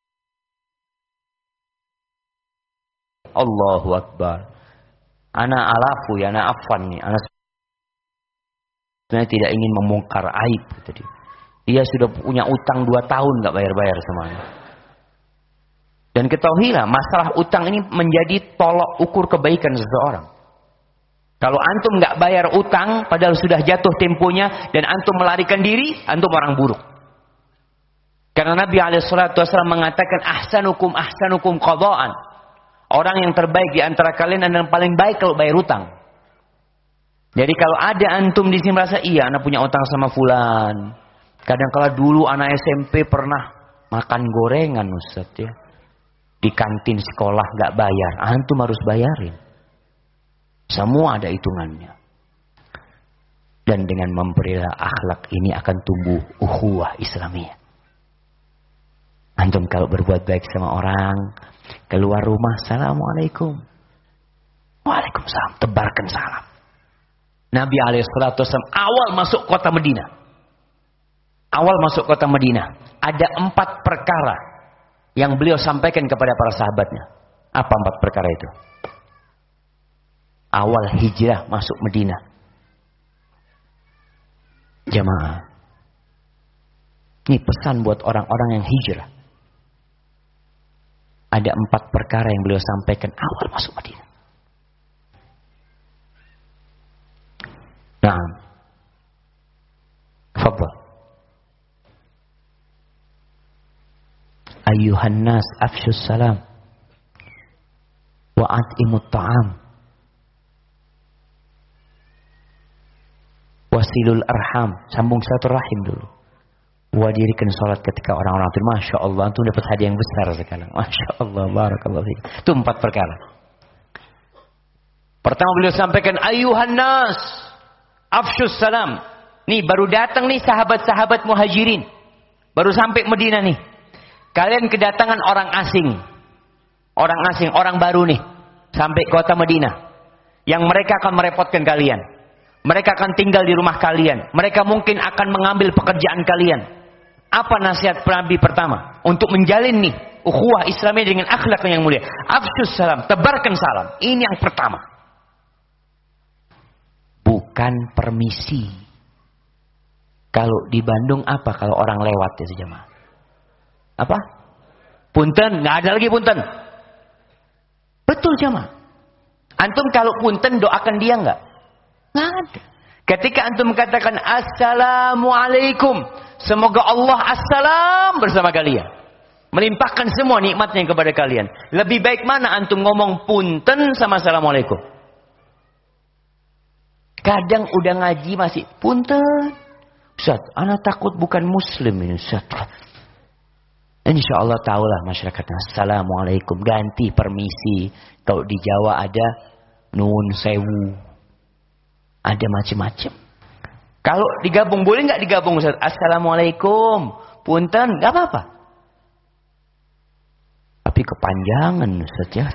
Allahu Akbar. Ana alafu ya, ana afan nih. Ana sebenarnya tidak ingin membongkar aib. Gitu dia. Dia sudah punya utang 2 tahun nggak bayar-bayar semuanya. Dan ketahuilah masalah utang ini menjadi tolok ukur kebaikan seseorang. Kalau antum nggak bayar utang, padahal sudah jatuh temponya dan antum melarikan diri, antum orang buruk. Karena Nabi SAW mengatakan ahsanukum qadaan. Orang yang terbaik di antara kalian adalah yang paling baik kalau bayar utang. Jadi kalau ada antum di sini merasa, iya, anak punya utang sama fulan. Kadang kala dulu anak SMP pernah makan gorengan, Ustaz ya. Di kantin sekolah nggak bayar, antum harus bayarin. Semua ada hitungannya. Dan dengan mempelihara akhlak ini akan tumbuh ukhuwah Islamiyah. Antum kalau berbuat baik sama orang, keluar rumah, assalamualaikum, waalaikumsalam, tebarkan salam. Nabi SAW awal masuk kota Madinah, ada 4 perkara yang beliau sampaikan kepada para sahabatnya. Apa 4 perkara itu? Awal hijrah masuk Madinah. Jamaah, ini pesan buat orang-orang yang hijrah. Ada 4 perkara yang beliau sampaikan awal masuk Madinah. Naam. Fadhal. Ayyuhan nas afshus salam wa at'imut ta'am wasilul arham. Sambung silaturahim dulu. Wadirikan sholat ketika orang-orang itu. Masya Allah, itu dapat hadiah yang besar sekarang. Masya Allah, barakallahu fiik. Itu 4 perkara. Pertama beliau sampaikan, ayuhan nas afshus salam. Nih baru datang nih sahabat-sahabat muhajirin. Baru sampai Madinah nih. Kalian kedatangan orang asing. Orang baru nih. Sampai kota Madinah. Yang mereka akan merepotkan kalian. Mereka akan tinggal di rumah kalian. Mereka mungkin akan mengambil pekerjaan kalian. Apa nasihat Nabi pertama? Untuk menjalin nih ukhuwah Islamiyah dengan akhlak yang mulia. Afshus salam, tebarkan salam. Ini yang pertama. Bukan permisi. Kalau di Bandung apa kalau orang lewat ya jemaah? Apa? Punten, nggak ada lagi punten. Betul jamaah. Antum kalau punten doakan dia nggak? Nggak ada. Ketika antum katakan assalamualaikum, semoga Allah assalam bersama kalian, melimpahkan semua nikmatnya kepada kalian. Lebih baik mana antum ngomong punten sama assalamualaikum? Kadang udah ngaji masih punten. Ustaz, anak takut bukan muslim ini Ustaz. Insya Allah tahulah masyarakatnya. Assalamualaikum, ganti permisi. Kalau di Jawa ada nun sewu, ada macam-macam. Kalau digabung boleh nggak digabung Ustaz? Assalamualaikum, punten, nggak apa-apa. Tapi kepanjangan Ustaz ya.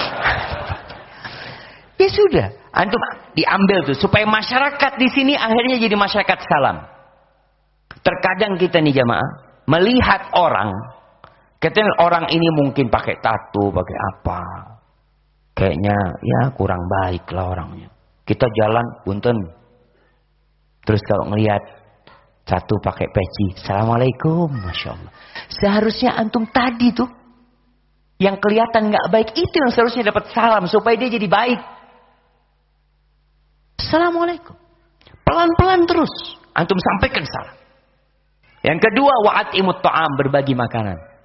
Ya sudah, antum diambil tuh supaya masyarakat di sini akhirnya jadi masyarakat salam. Terkadang kita nih jamaah melihat orang. Katanya orang ini mungkin pakai tato, pakai apa. Kayaknya ya kurang baik lah orangnya. Kita jalan, punten. Terus kalau ngelihat satu pakai peci, assalamualaikum, masya Allah. Seharusnya antum tadi tuh, yang kelihatan nggak baik itu yang seharusnya dapat salam supaya dia jadi baik. Assalamualaikum. Pelan-pelan terus, antum sampaikan salam. Yang kedua, wa'atimut ta'am, berbagi makanan.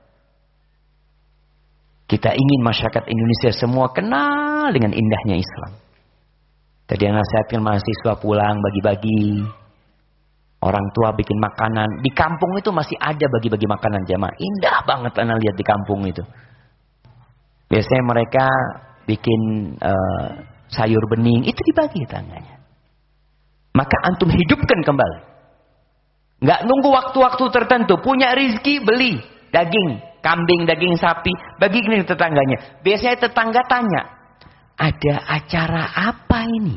Kita ingin masyarakat Indonesia semua kenal dengan indahnya Islam. Tadi yang nasihatin mahasiswa pulang bagi-bagi. Orang tua bikin makanan. Di kampung itu masih ada bagi-bagi makanan jamaah. Indah banget anda lihat di kampung itu. Biasanya mereka bikin sayur bening. Itu dibagi tangannya. Maka antum hidupkan kembali. Nggak nunggu waktu-waktu tertentu. Punya rizki beli daging. Kambing, daging sapi, bagi ini tetangganya. Biasanya tetangga tanya, ada acara apa ini?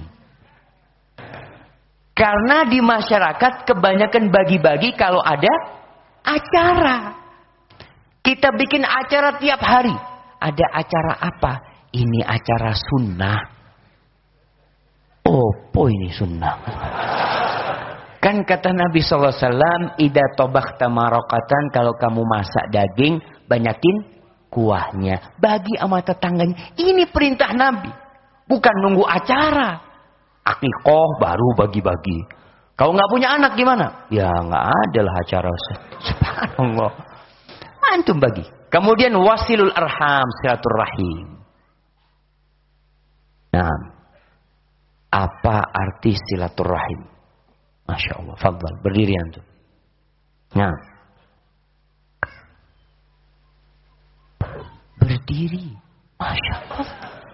Karena di masyarakat kebanyakan bagi-bagi kalau ada acara. Kita bikin acara tiap hari. Ada acara apa? Ini acara sunnah. Oh, ini sunnah. Kan kata Nabi SAW, Ida tobakhta marokatan, kalau kamu masak daging, banyakin kuahnya. Bagi sama tetangganya. Ini perintah Nabi. Bukan nunggu acara. Akikoh baru bagi-bagi. Kalau nggak punya anak gimana? Ya nggak ada lah acara. Subhanallah. Antum bagi. Kemudian wasilul arham, silaturrahim. Nah, apa arti silaturrahim? Masya Allah, fadhal, berdiri antum. Nah, berdiri, Masya Allah.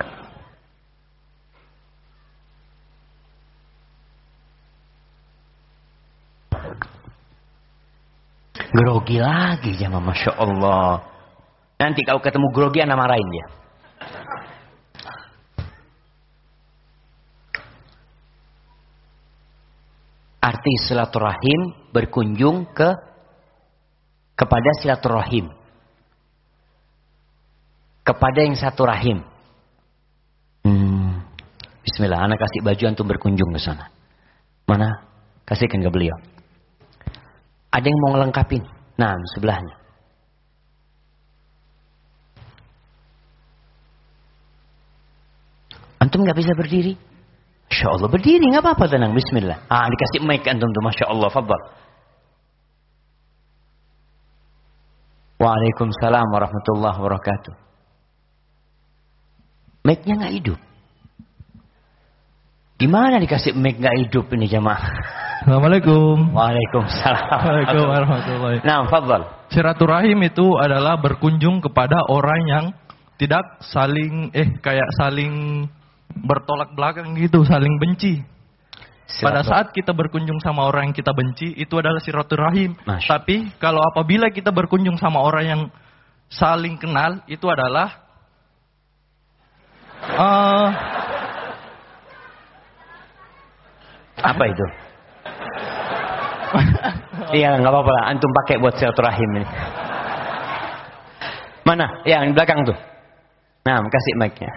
Grogi lagi jamaah, Masya Allah. Nanti kalau ketemu grogi anak marahin dia. Arti silaturahim berkunjung kepada silaturahim. Kepada yang satu rahim. Bismillah, anak kasih baju antum berkunjung ke sana. Mana? Kasihkan ke beliau. Ada yang mau ngelengkapin? Nah, sebelahnya. Antum nggak bisa berdiri? Masya Allah, berdiri nggak apa-apa, tenang. Bismillah. Dikasih mic antum tuh, Masya Allah, fadhal. Waalaikumsalam warahmatullahi wabarakatuh. Mic-nya nggak hidup. Gimana dikasih mic nggak hidup ini jamaah? Assalamualaikum. Waalaikumsalam. Waalaikumsalam warahmatullahi. Nah, fadhal. Silaturahim itu adalah berkunjung kepada orang yang tidak saling bertolak belakang gitu, saling benci. Pada saat kita berkunjung sama orang yang kita benci, itu adalah silaturahim. Tapi kalau apabila kita berkunjung sama orang yang saling kenal, itu adalah apa itu? Iya, nggak apa-apa lah. Antum pakai buat silaturahim ini. Mana? Yang di belakang tuh. Nah, kasih mic-nya.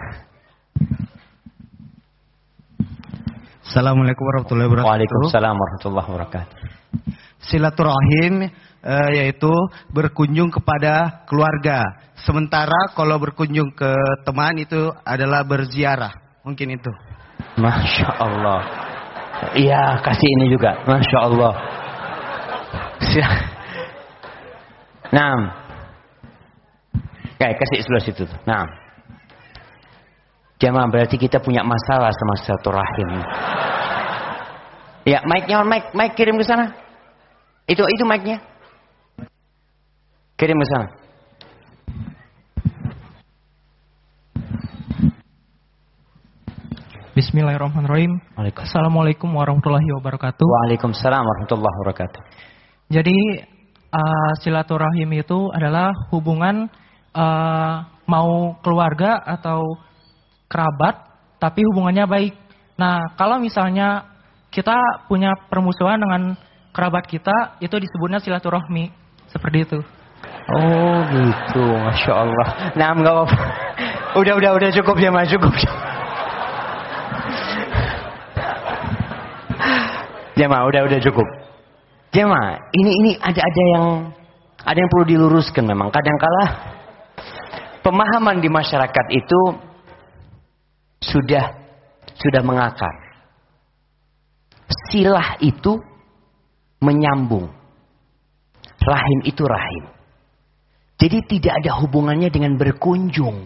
Assalamualaikum warahmatullahi wabarakatuh. Waalaikumsalam warahmatullahi wabarakatuh. silaturahim yaitu berkunjung kepada keluarga. Sementara kalau berkunjung ke teman itu adalah berziarah. Mungkin itu. Masya Allah. Iya, kasih ini juga. Masya Allah. Nah, kayak kasih sebelah situ. Nah, jamaah berarti kita punya masalah sama silaturahim. Ya, mic-nya, mic kirim ke sana. Itu mic-nya. Kirim ke sana. Bismillahirrahmanirrahim. Assalamualaikum warahmatullahi wabarakatuh. Waalaikumsalam warahmatullahi wabarakatuh. Jadi silaturahim itu adalah hubungan mau keluarga atau kerabat, tapi hubungannya baik. Nah, kalau misalnya kita punya permusuhan dengan kerabat kita, itu disebutnya silaturahmi. Seperti itu. Oh gitu, Masya Allah. Nah, enggak apa-apa. Udah cukup ya Mas, cukup. Jemaah, udah cukup. Jemaah, ini ada yang perlu diluruskan memang. Kadangkala pemahaman di masyarakat itu sudah mengakar. Silah itu menyambung. Rahim itu rahim. Jadi tidak ada hubungannya dengan berkunjung.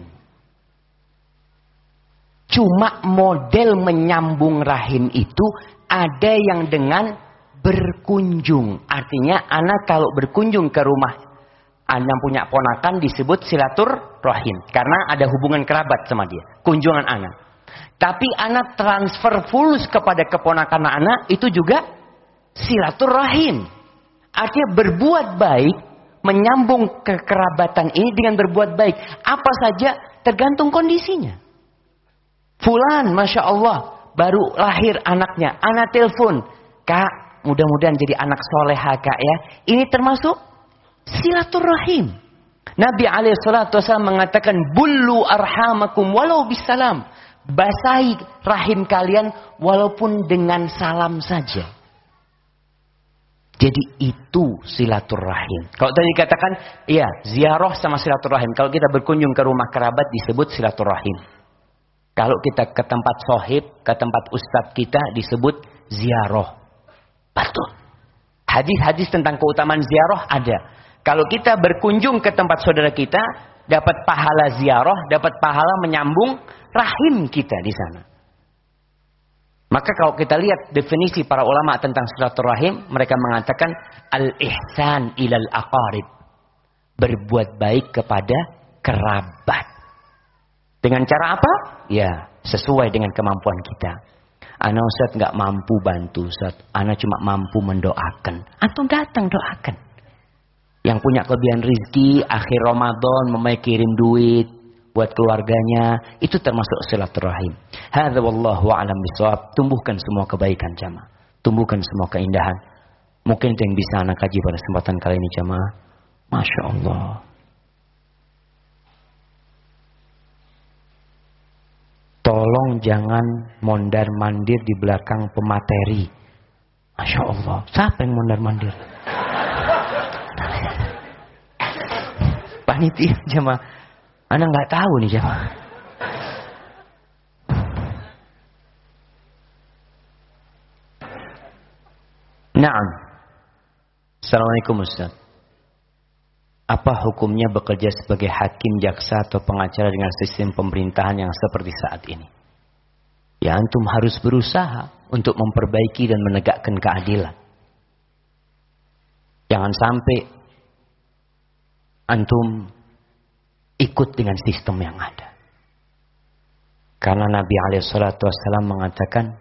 Cuma model menyambung rahim itu ada yang dengan berkunjung. Artinya anak kalau berkunjung ke rumah anak punya ponakan disebut silaturahim. Karena ada hubungan kerabat sama dia. Kunjungan anak. Tapi anak transfer fulus kepada keponakan anak itu juga silaturahim. Artinya berbuat baik, menyambung kekerabatan ini dengan berbuat baik. Apa saja tergantung kondisinya. Fulan, Masya Allah, baru lahir anaknya. Anak telepon, Kak, mudah-mudahan jadi anak soleha Kak ya. Ini termasuk silaturahim. Nabi SAW mengatakan, Bullu arhamakum walau bisalam. Basahi rahim kalian walaupun dengan salam saja. Jadi itu silaturahim. Kalau tadi dikatakan, iya, ziarah sama silaturahim. Kalau kita berkunjung ke rumah kerabat disebut silaturahim. Kalau kita ke tempat sohib, ke tempat ustadz kita disebut ziarah. Betul. Hadis-hadis tentang keutamaan ziarah ada. Kalau kita berkunjung ke tempat saudara kita, dapat pahala ziarah, dapat pahala menyambung rahim kita di sana. Maka kalau kita lihat definisi para ulama tentang silaturahim, mereka mengatakan al-ihsan ilal aqarib. Berbuat baik kepada kerabat. Dengan cara apa? Ya, sesuai dengan kemampuan kita. Ana Ustaz nggak mampu bantu Ustaz. Ana cuma mampu mendoakan. Antum datang doakan. Yang punya kelebihan rezeki akhir Ramadan kirim duit buat keluarganya, itu termasuk silaturahim. Hadza wallahu a'lam bishawab. Tumbuhkan semua kebaikan jamaah. Tumbuhkan semua keindahan. Mungkin itu yang bisa anak kaji pada kesempatan kali ini jamaah. Masya Allah. Tolong jangan mondar-mandir di belakang pemateri. Masya Allah. Siapa yang mondar-mandir? Panitia jamaah. Anda nggak tahu nih jamaah. Naam. Assalamualaikum Ustaz. Apa hukumnya bekerja sebagai hakim, jaksa atau pengacara dengan sistem pemerintahan yang seperti saat ini? Ya antum harus berusaha untuk memperbaiki dan menegakkan keadilan. Jangan sampai antum ikut dengan sistem yang ada. Karena Nabi SAW mengatakan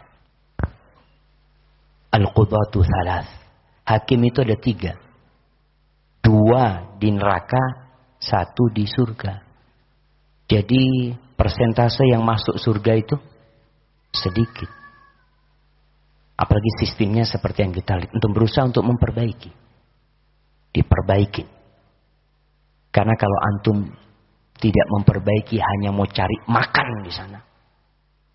Al-Qudatu Thalath. Hakim itu ada 3. 2 di neraka, 1 di surga. Jadi persentase yang masuk surga itu sedikit. Apalagi sistemnya seperti yang kita lihat. Untuk berusaha untuk memperbaiki. Diperbaiki. Karena kalau antum tidak memperbaiki hanya mau cari makan di sana.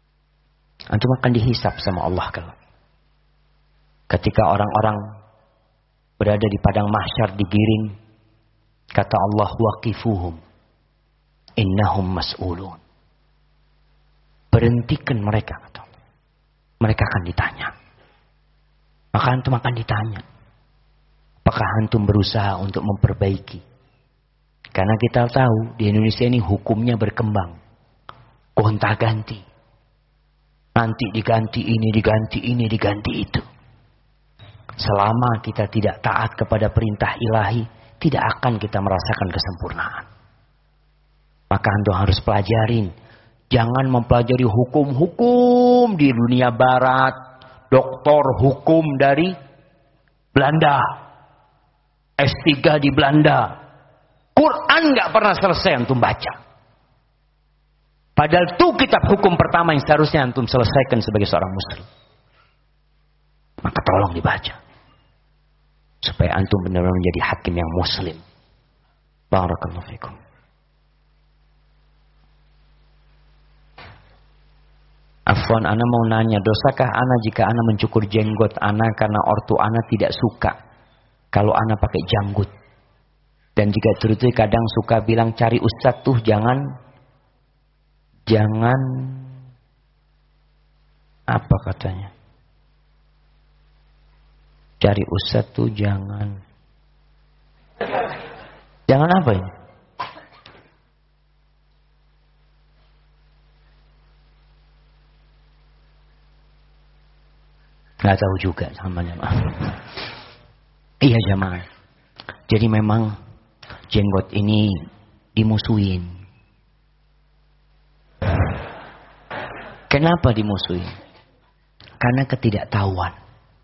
Antum akan dihisap sama Allah kalau. Ketika orang-orang berada di padang mahsyar digiring. Kata Allah, waqifuhum innahum mas'ulun. Berhentikan mereka, kata Allah. Mereka akan ditanya. Maka antum akan ditanya, apakah antum berusaha untuk memperbaiki? Karena kita tahu di Indonesia ini hukumnya berkembang, gonta-ganti. Nanti diganti ini, diganti ini, diganti itu. Selama kita tidak taat kepada perintah ilahi, tidak akan kita merasakan kesempurnaan. Maka antum harus pelajarin. Jangan mempelajari hukum-hukum di dunia barat. Doktor hukum dari Belanda. S3 di Belanda. Quran nggak pernah selesai antum baca. Padahal itu kitab hukum pertama yang seharusnya antum selesaikan sebagai seorang muslim. Maka tolong dibaca. Supaya antum benar-benar menjadi hakim yang muslim. Barakallahu fikum. Afwan, ana mau nanya, dosakah ana jika ana mencukur jenggot ana karena ortu ana tidak suka kalau ana pakai janggut? Dan jika terus kadang suka bilang cari ustadz tuh jangan apa katanya? Cari ustadz tuh jangan apa ini? Nggak tahu juga namanya. Iya jamaah. Jadi memang jenggot ini dimusuhin. Kenapa dimusuhin? Karena ketidaktahuan.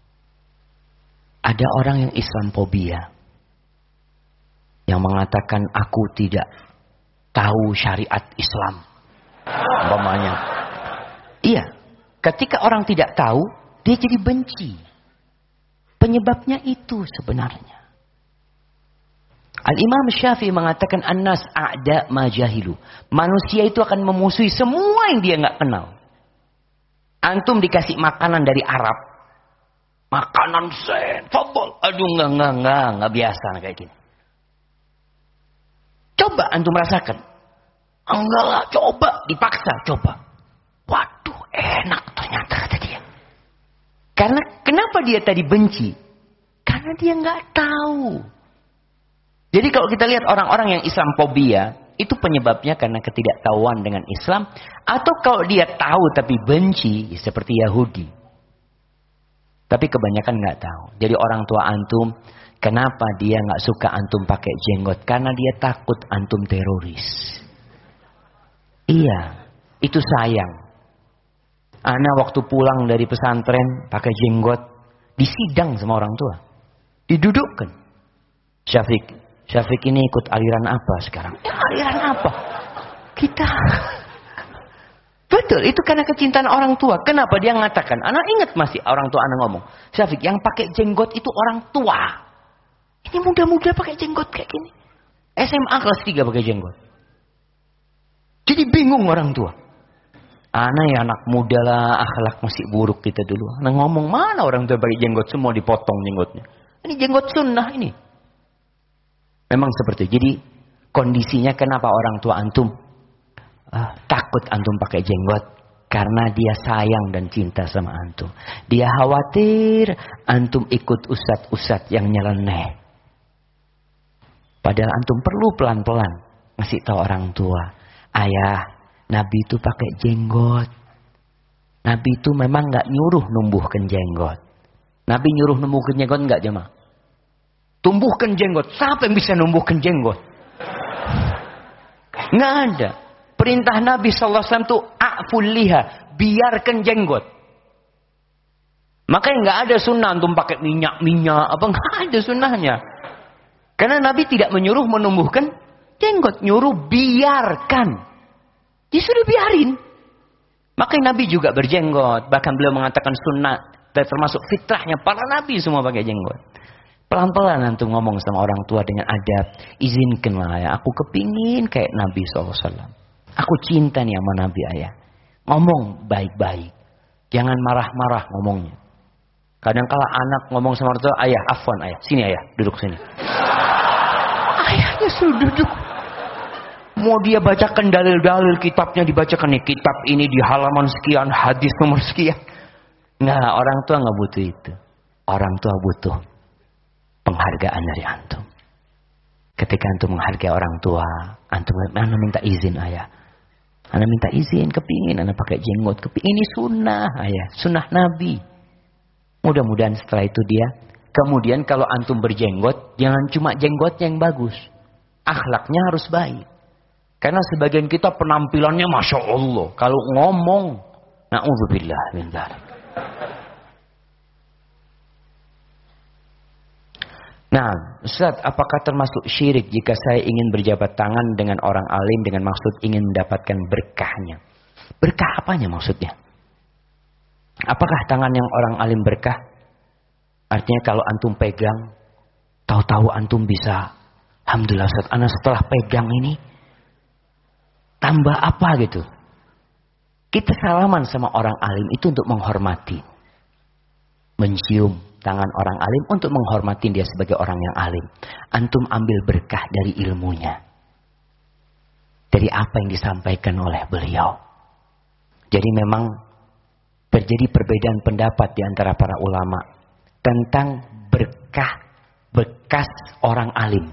Ada orang yang Islamfobia, yang mengatakan aku tidak tahu syariat Islam. Umpamanya. Iya, ketika orang tidak tahu, dia jadi benci. Penyebabnya itu sebenarnya. Al-Imam Syafi'i mengatakan an-nas a'da ma jahilu. Manusia itu akan memusuhi semua yang dia nggak kenal. Antum dikasih makanan dari Arab. Makanan zen, fadol. Aduh enggak biasa kayak gini. Coba antum rasakan. Enggak lah, coba, dipaksa, coba. Waduh, enak ternyata kata dia. Karena kenapa dia tadi benci? Karena dia nggak tahu. Jadi kalau kita lihat orang-orang yang Islamfobia, itu penyebabnya karena ketidaktahuan dengan Islam. Atau kalau dia tahu tapi benci, seperti Yahudi. Tapi kebanyakan nggak tahu. Jadi orang tua antum, kenapa dia nggak suka antum pakai jenggot? Karena dia takut antum teroris. Iya, itu sayang. Ana waktu pulang dari pesantren pakai jenggot, disidang sama orang tua, didudukkan. Syafiq ini ikut aliran apa sekarang? Ya, aliran apa? Kita. Betul, itu karena kecintaan orang tua. Kenapa dia mengatakan? Anak ingat masih orang tua anak ngomong. Syafiq, yang pakai jenggot itu orang tua. Ini muda-muda pakai jenggot kayak gini. SMA kelas 3 pakai jenggot. Jadi bingung orang tua. Anak ya anak muda lah, akhlak masih buruk kita dulu. Anak ngomong mana orang tua pakai jenggot, semua dipotong jenggotnya. Ini jenggot sunnah ini. Memang seperti itu. Jadi kondisinya kenapa orang tua antum takut antum pakai jenggot? Karena dia sayang dan cinta sama antum. Dia khawatir antum ikut ustadz-ustadz yang nyeleneh. Padahal antum perlu pelan-pelan ngasih tahu orang tua. Ayah, Nabi itu pakai jenggot. Nabi itu memang nggak nyuruh numbuhkan jenggot. Nabi nyuruh numbuhkan jenggot nggak jemaah? Tumbuhkan jenggot. Siapa yang bisa numbuhkan jenggot? Nggak ada. Perintah Nabi SAW itu a'ful liha, biarkan jenggot. Makanya nggak ada sunnah antum pakai minyak apa, nggak ada sunnahnya. Karena Nabi tidak menyuruh menumbuhkan jenggot, nyuruh biarkan. Dia sudah biarin. Makanya Nabi juga berjenggot. Bahkan beliau mengatakan sunnah, termasuk fitrahnya para Nabi semua pakai jenggot. Pelan-pelan antum ngomong sama orang tua dengan adab. Izinkanlah ya, aku kepingin kayak Nabi SAW. Aku cinta nih sama Nabi ayah. Ngomong baik-baik. Jangan marah-marah ngomongnya. Kadang-kala anak ngomong sama orang tua, ayah, afwan ayah, sini ayah, duduk sini. Ayahnya suruh duduk. Mau dia bacakan dalil-dalil kitabnya, dibacakan nih, kitab ini di halaman sekian, hadis nomor sekian. Nah, orang tua nggak butuh itu. Orang tua butuh penghargaan dari antum. Ketika antum menghargai orang tua, antum minta izin ayah. Anak minta izin, kepingin anak pakai jenggot, kepingin ini sunnah ayah, sunnah Nabi. Mudah-mudahan setelah itu dia. Kemudian kalau antum berjenggot, jangan cuma jenggotnya yang bagus, akhlaknya harus baik. Karena sebagian kita penampilannya masya Allah, kalau ngomong, na'udzubillah min dzalik. Nah, Ustaz, apakah termasuk syirik jika saya ingin berjabat tangan dengan orang alim dengan maksud ingin mendapatkan berkahnya? Berkah apanya maksudnya? Apakah tangan yang orang alim berkah? Artinya kalau antum pegang, tahu-tahu antum bisa, alhamdulillah Ustaz, ana setelah pegang ini, tambah apa gitu. Kita salaman sama orang alim itu untuk menghormati. Mencium tangan orang alim untuk menghormati dia sebagai orang yang alim. Antum ambil berkah dari ilmunya. Dari apa yang disampaikan oleh beliau. Jadi memang terjadi perbedaan pendapat di antara para ulama tentang berkah bekas orang alim.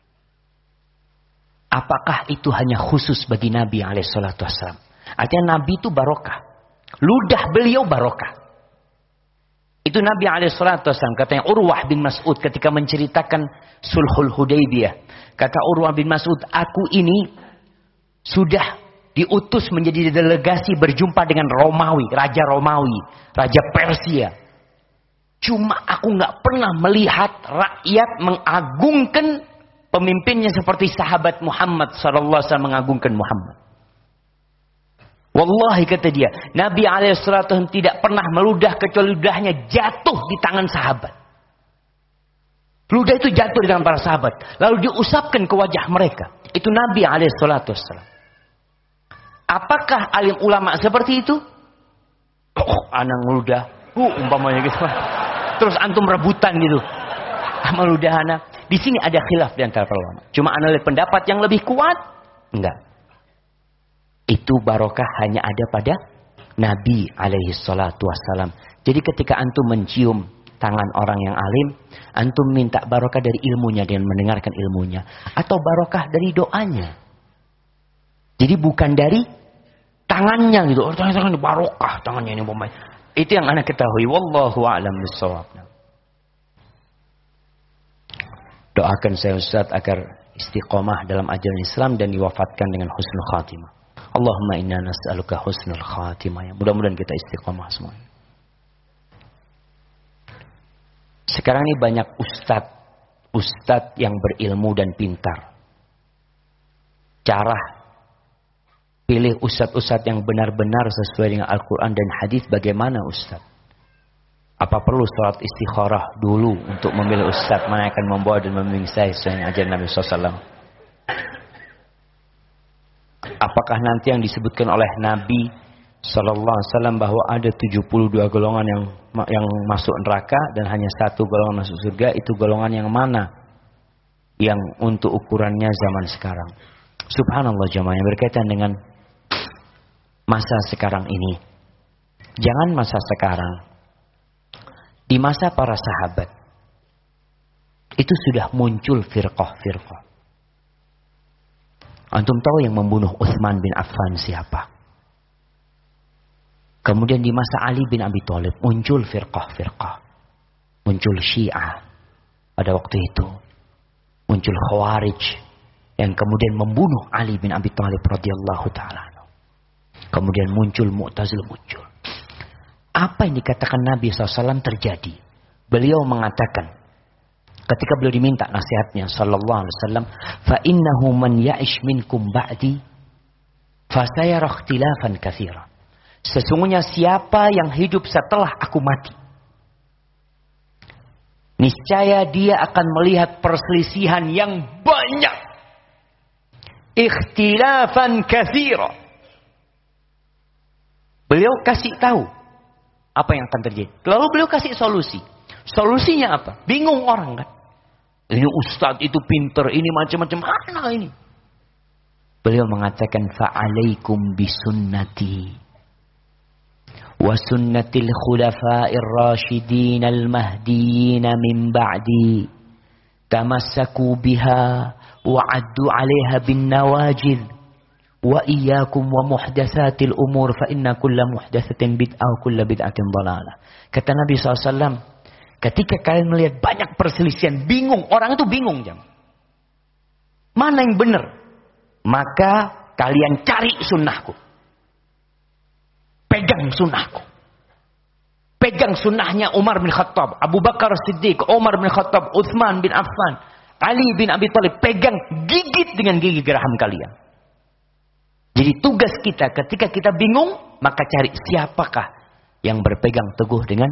Apakah itu hanya khusus bagi Nabi alaihissalam? Artinya Nabi itu barokah. Ludah beliau barokah. Itu Nabi alaihissalam, katanya Urwah bin Mas'ud ketika menceritakan Sulhul Hudaybiyah. Kata Urwah bin Mas'ud, aku ini sudah diutus menjadi delegasi berjumpa dengan Romawi, Raja Persia. Cuma aku nggak pernah melihat rakyat mengagungkan pemimpinnya seperti sahabat Muhammad sallallahu alaihi wasallam mengagungkan Muhammad. Wallahi kata dia, Nabi alaihissalam tidak pernah meludah kecuali ludahnya jatuh di tangan sahabat. Ludah itu jatuh di tangan para sahabat, lalu diusapkan ke wajah mereka. Itu Nabi alaihissalam. Apakah alim ulama seperti itu? Oh, anak meludah, umpamanya gitu. Terus antum rebutan gitu, meludah anak. Di sini ada khilaf di antara para ulama. Cuma ana lihat pendapat yang lebih kuat, enggak. Itu barokah hanya ada pada Nabi alaihi salatu wassalam. Jadi ketika antum mencium tangan orang yang alim, antum minta barokah dari ilmunya dengan mendengarkan ilmunya. Atau barokah dari doanya. Jadi bukan dari tangannya gitu. Oh, tangan barokah, tangannya ini pemain. Itu yang anak ketahui. Wallahu a'lam bishawab. Doakan saya Ustaz agar istiqomah dalam ajaran Islam dan diwafatkan dengan husnul khatimah. Allahumma inna nas'aluka husnul khatimah. Mudah-mudahan kita istiqomah semua. Sekarang ini banyak ustadz yang berilmu dan pintar. Cara pilih ustadz yang benar-benar sesuai dengan Al-Quran dan hadis bagaimana ustadz? Apa perlu sholat istikharah dulu untuk memilih ustadz mana yang akan membawa dan membimbing saya sesuai dengan ajaran Nabi SAW? Apakah nanti yang disebutkan oleh Nabi SAW bahwa ada 72 golongan yang masuk neraka dan hanya satu golongan masuk surga, itu golongan yang mana yang untuk ukurannya zaman sekarang? Subhanallah jamaah yang berkaitan dengan masa sekarang ini. Jangan masa sekarang. Di masa para sahabat itu sudah muncul firqah-firqah. Antum tahu yang membunuh Utsman bin Affan siapa? Kemudian di masa Ali bin Abi Thalib muncul firqah-firqah. Muncul Syiah pada waktu itu. Muncul Khawarij yang kemudian membunuh Ali bin Abi Thalib radhiyallahu taala. Kemudian muncul Mu'tazilah muncul. Apa yang dikatakan Nabi SAW terjadi. Beliau mengatakan ketika beliau diminta nasihatnya sallallahu alaihi wasallam, fa innahu man ya'ish minkum ba'di fa sayara ikhtilafan katsira. Sesungguhnya siapa yang hidup setelah aku mati, niscaya dia akan melihat perselisihan yang banyak. Ikhtilafan katsira. Beliau kasih tahu Apa yang akan terjadi? Lalu beliau kasih solusi. Solusinya apa? Bingung orang kan. Ini ustadz itu pinter, ini macam-macam. Mana ini? Beliau mengatakan, fa'alaikum bisunnati wa sunnatil khulafa'ir rasyidin al-mahdiyyin min ba'di tamassaku biha wa 'addu 'alaiha bin nawajid wa iyyakum wa muhdatsatil umur fa inna kulla muhdatsatin bid'ah wa kulla bid'atin dhalalah. Kata Nabi SAW, ketika kalian melihat banyak perselisihan, bingung, orang itu bingung jam. Mana yang benar? Maka kalian cari sunnahku. Pegang sunnahku. Pegang sunnahnya Umar bin Khattab, Abu Bakar Siddiq, Umar bin Khattab, Utsman bin Affan, Ali bin Abi Thalib. Pegang, gigit dengan gigi geraham kalian. Jadi tugas kita ketika kita bingung, maka cari siapakah yang berpegang teguh dengan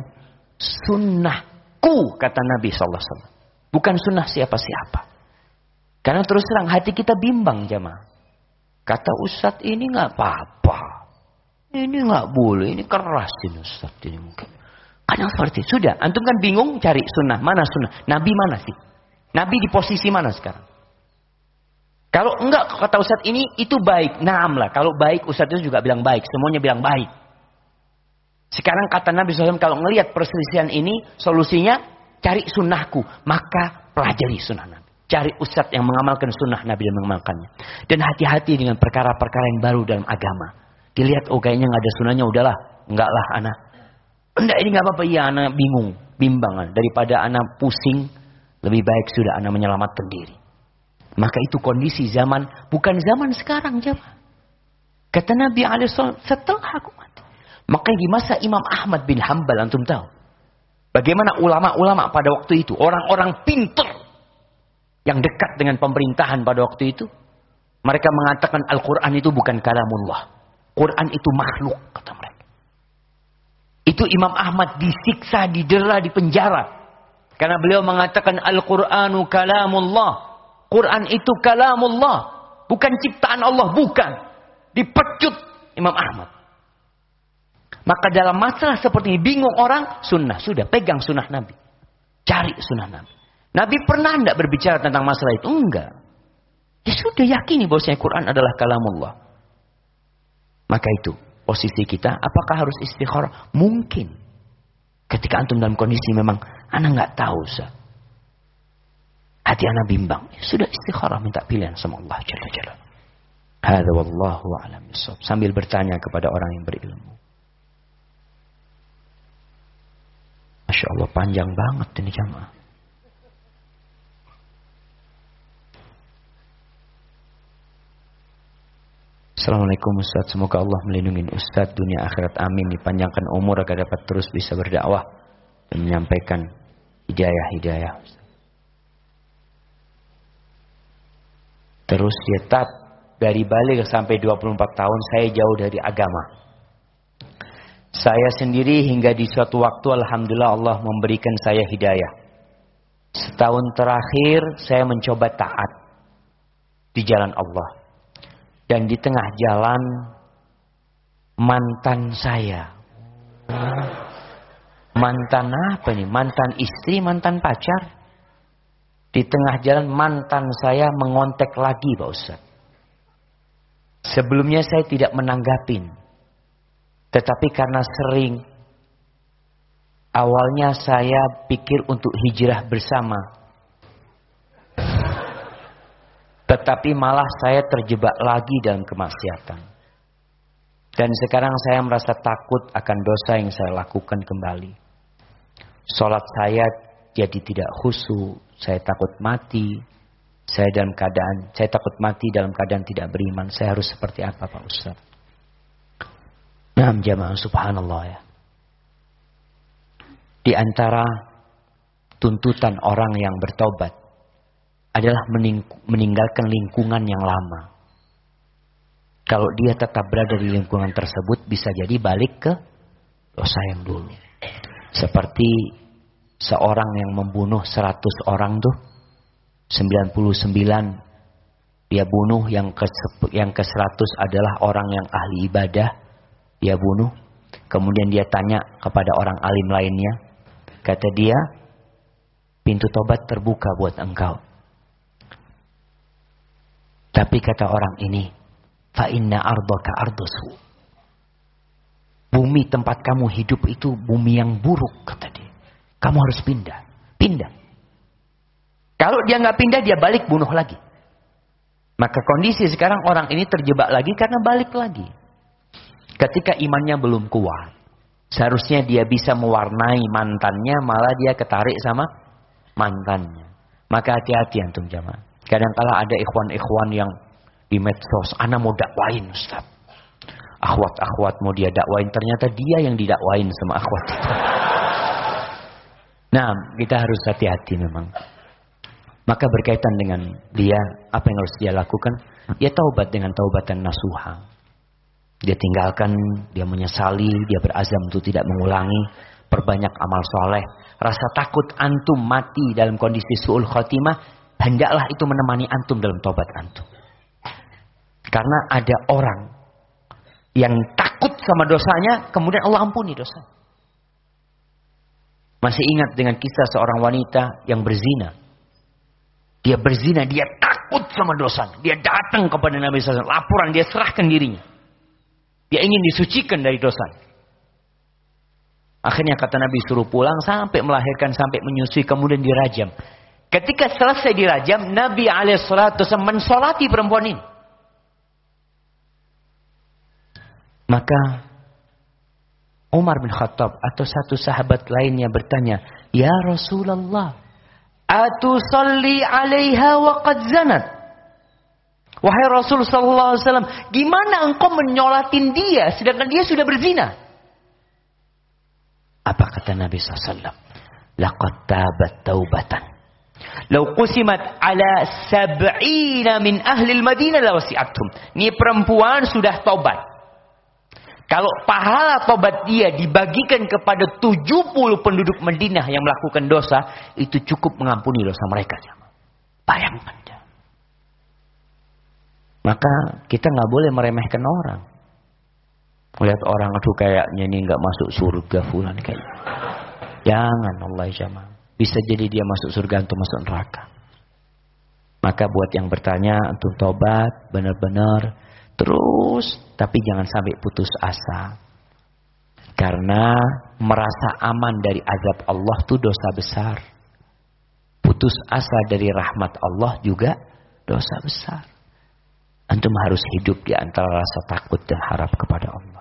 sunnahku, kata Nabi SAW. Bukan sunnah siapa-siapa. Karena terus terang hati kita bimbang jamaah. Kata Ustadz ini nggak apa-apa. Ini nggak boleh, ini keras ini Ustadz ini mungkin. Kadang seperti itu. Sudah, antum kan bingung cari sunnah. Mana sunnah? Nabi mana sih? Nabi di posisi mana sekarang? Kalau enggak kata Ustadz ini itu baik. Naam lah. Kalau baik Ustadz itu juga bilang baik. Semuanya bilang baik. Sekarang kata Nabi SAW kalau ngelihat perselisihan ini solusinya cari sunnahku. Maka pelajari sunnah Nabi. Cari ustadz yang mengamalkan sunnah Nabi dan mengamalkannya. Dan hati-hati dengan perkara-perkara yang baru dalam agama. Dilihat, oh kayaknya nggak ada sunnahnya, udahlah. Enggak lah anak. Enggak, ini nggak apa-apa. Iya anak bingung. Bimbangan. Daripada anak pusing. Lebih baik sudah anak menyelamatkan diri. Maka itu kondisi zaman. Bukan zaman sekarang jemaah. Kata Nabi SAW, setelah aku mati. Maka di masa Imam Ahmad bin Hanbal, antum tahu. Bagaimana ulama-ulama pada waktu itu. Orang-orang pintar. Yang dekat dengan pemerintahan pada waktu itu. Mereka mengatakan Al-Quran itu bukan kalamullah. Quran itu makhluk, kata mereka. Itu Imam Ahmad disiksa, didera, dipenjara. Karena beliau mengatakan Al-Quranu kalamullah. Quran itu kalamullah. Bukan ciptaan Allah, bukan. Dipecut Imam Ahmad. Maka dalam masalah seperti ini bingung orang, sunnah. Sudah, pegang sunnah Nabi. Cari sunnah Nabi. Nabi pernah tidak berbicara tentang masalah itu? Enggak. Ya sudah, yakini bahwasanya Quran adalah kalamullah. Maka itu posisi kita. Apakah harus istikharah? Mungkin. Ketika antum dalam kondisi memang anak nggak tahu, Ustaz. Hati anak bimbang. Ya sudah, istikharah, minta pilihan sama Allah Jalla Jalla. Hadza wallahu a'lam bissawab. Sambil bertanya kepada orang yang berilmu. Masya Allah, panjang banget ini jamaah. Assalamualaikum Ustaz, semoga Allah melindungi Ustaz dunia akhirat, amin. Dipanjangkan umur agar dapat terus bisa berdakwah dan menyampaikan hidayah-hidayah. Terus ya tat, dari balik sampai 24 tahun saya jauh dari agama. Saya sendiri hingga di suatu waktu alhamdulillah Allah memberikan saya hidayah. Setahun terakhir saya mencoba taat di jalan Allah. Dan di tengah jalan mantan saya. Mantan apa nih? Mantan istri, mantan pacar. Di tengah jalan mantan saya mengontek lagi Pak Ustaz. Sebelumnya saya tidak menanggapin. Tetapi karena sering. Awalnya saya pikir untuk hijrah bersama. Tetapi malah saya terjebak lagi dalam kemaksiatan. Dan sekarang saya merasa takut akan dosa yang saya lakukan kembali. Salat saya jadi tidak khusyuk. Saya takut mati. Saya takut mati dalam keadaan tidak beriman. Saya harus seperti apa Pak Ustaz? Nah jamaah subhanallah ya. Di antara tuntutan orang yang bertobat adalah meninggalkan lingkungan yang lama. Kalau dia tetap berada di lingkungan tersebut, bisa jadi balik ke dosa yang dulu. Seperti seorang yang membunuh 100 orang tuh, 99 dia bunuh, yang ke 100 adalah orang yang ahli ibadah, dia bunuh. Kemudian dia tanya kepada orang alim lainnya. Kata dia, pintu tobat terbuka buat engkau. Tapi kata orang ini, fa inna ardaka ardusu. Bumi tempat kamu hidup itu bumi yang buruk, kata dia. Kamu harus pindah. Pindah. Kalau dia nggak pindah, dia balik bunuh lagi. Maka kondisi sekarang orang ini terjebak lagi karena balik lagi. Ketika imannya belum kuat. Seharusnya dia bisa mewarnai mantannya, malah dia ketarik sama mantannya. Maka hati-hati antum jamaah. Kadang-kala ada ikhwan-ikhwan yang di medsos, ana mau dakwain Ustaz. Akhwat-akhwat mau dia dakwain, ternyata dia yang didakwain sama akhwat itu. Nah, kita harus hati-hati memang. Maka berkaitan dengan dia, apa yang harus dia lakukan? Dia taubat dengan taubatan nasuha. Dia tinggalkan, dia menyesali, dia berazam untuk tidak mengulangi. Perbanyak amal soleh. Rasa takut antum mati dalam kondisi su'ul khotimah, hendaklah itu menemani antum dalam taubat antum. Karena ada orang yang takut sama dosanya, kemudian Allah ampuni dosa. Masih ingat dengan kisah seorang wanita yang berzina. Dia berzina, dia takut sama dosa. Dia datang kepada Nabi SAW, laporan, dia serahkan dirinya. Dia ingin disucikan dari dosa. Akhirnya kata Nabi suruh pulang sampai melahirkan, sampai menyusui, kemudian dirajam. Ketika selesai dirajam, Nabi SAW mensolati perempuan ini. Maka Umar bin Khattab atau satu sahabat lainnya bertanya, "Ya Rasulullah, atusalli 'alaiha wa qad zanat?" Wahai Rasul sallallahu alaihi wasallam, gimana engkau menyolatin dia sedangkan dia sudah berzina? Apa kata Nabi sallallahu alaihi wasallam? Laqad tabat taubatan. Law qusimat ala 70 min ahli al-Madinah la wasi'athum. Ini perempuan sudah tobat. Kalau pahala tobat dia dibagikan kepada 70 penduduk Madinah yang melakukan dosa, itu cukup mengampuni dosa mereka. Bayangkan. Maka kita nggak boleh meremehkan orang. Melihat orang itu kayaknya ini nggak masuk surga fulan kayak. Jangan, Allah jamaah. Bisa jadi dia masuk surga atau masuk neraka. Maka buat yang bertanya, antum tobat benar-benar terus, tapi jangan sampai putus asa. Karena merasa aman dari azab Allah itu dosa besar. Putus asa dari rahmat Allah juga dosa besar. Antum harus hidup di antara rasa takut dan harap kepada Allah.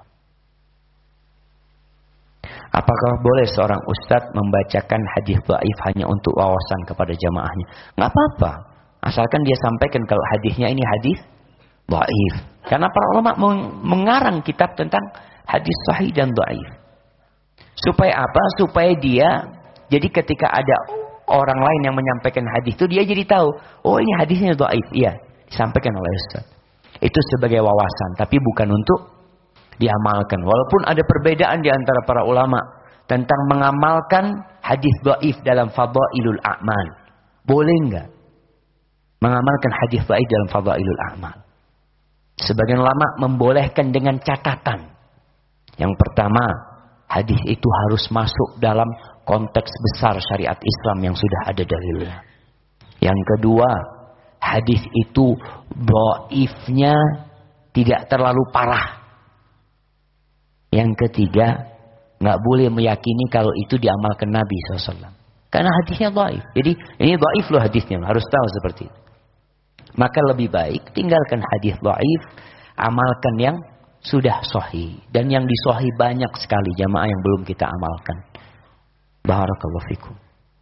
Apakah boleh seorang ustadz membacakan hadis dhaif hanya untuk wawasan kepada jamaahnya? Nggak apa-apa. Asalkan dia sampaikan kalau hadisnya ini hadis dhaif. Karena para ulama mengarang kitab tentang hadis sahih dan dhaif. Supaya apa? Supaya dia, jadi ketika ada orang lain yang menyampaikan hadis itu, dia jadi tahu, oh ini hadisnya dhaif. Iya, disampaikan oleh ustadz. Itu sebagai wawasan, tapi bukan untuk diamalkan. Walaupun ada perbedaan di antara para ulama tentang mengamalkan hadis dhaif dalam fadailul a'mal. Boleh enggak mengamalkan hadis dhaif dalam fadailul a'mal? Sebagian ulama membolehkan dengan catatan. Yang pertama, hadis itu harus masuk dalam konteks besar syariat Islam yang sudah ada dalilnya. Yang kedua, hadis itu dhaifnya tidak terlalu parah. Yang ketiga, nggak boleh meyakini kalau itu diamalkan Nabi SAW. Karena hadisnya dhaif. Jadi ini dhaif loh hadisnya, harus tahu seperti itu. Maka lebih baik tinggalkan hadis dhaif, amalkan yang sudah sahih. Dan yang disahih banyak sekali jamaah yang belum kita amalkan. Barakallahu fikum.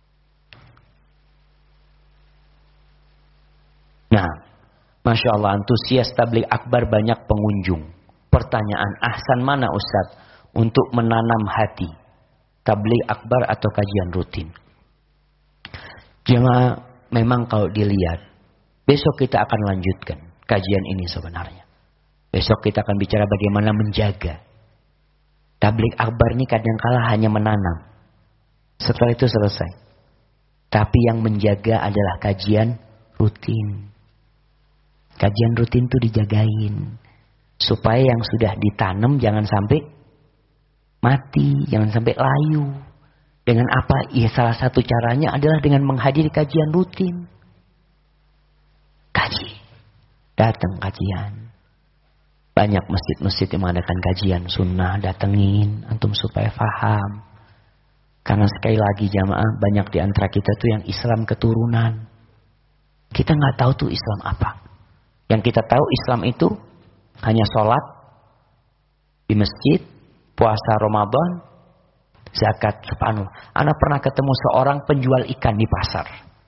Nah, Masya Allah, antusias tabligh akbar banyak pengunjung. Pertanyaan, ahsan mana Ustaz untuk menanam hati? Tabligh akbar atau kajian rutin? Jemaah, memang kalau dilihat, besok kita akan lanjutkan kajian ini sebenarnya. Besok kita akan bicara bagaimana menjaga. Tabligh akbar ini kadang-kala hanya menanam. Setelah itu selesai. Tapi yang menjaga adalah kajian rutin. Kajian rutin itu dijagain. Supaya yang sudah ditanam jangan sampai mati, jangan sampai layu. Dengan apa? Ya salah satu caranya adalah dengan menghadiri kajian rutin. Kaji. Datang kajian. Banyak masjid-masjid yang mengadakan kajian sunnah, datengin antum supaya faham. Karena sekali lagi jamaah, banyak di antara kita tuh yang Islam keturunan. Kita nggak tahu tuh Islam apa. Yang kita tahu Islam itu hanya sholat di masjid, puasa Ramadan, zakat. Subhanallah. Ana pernah ketemu seorang penjual ikan di pasar.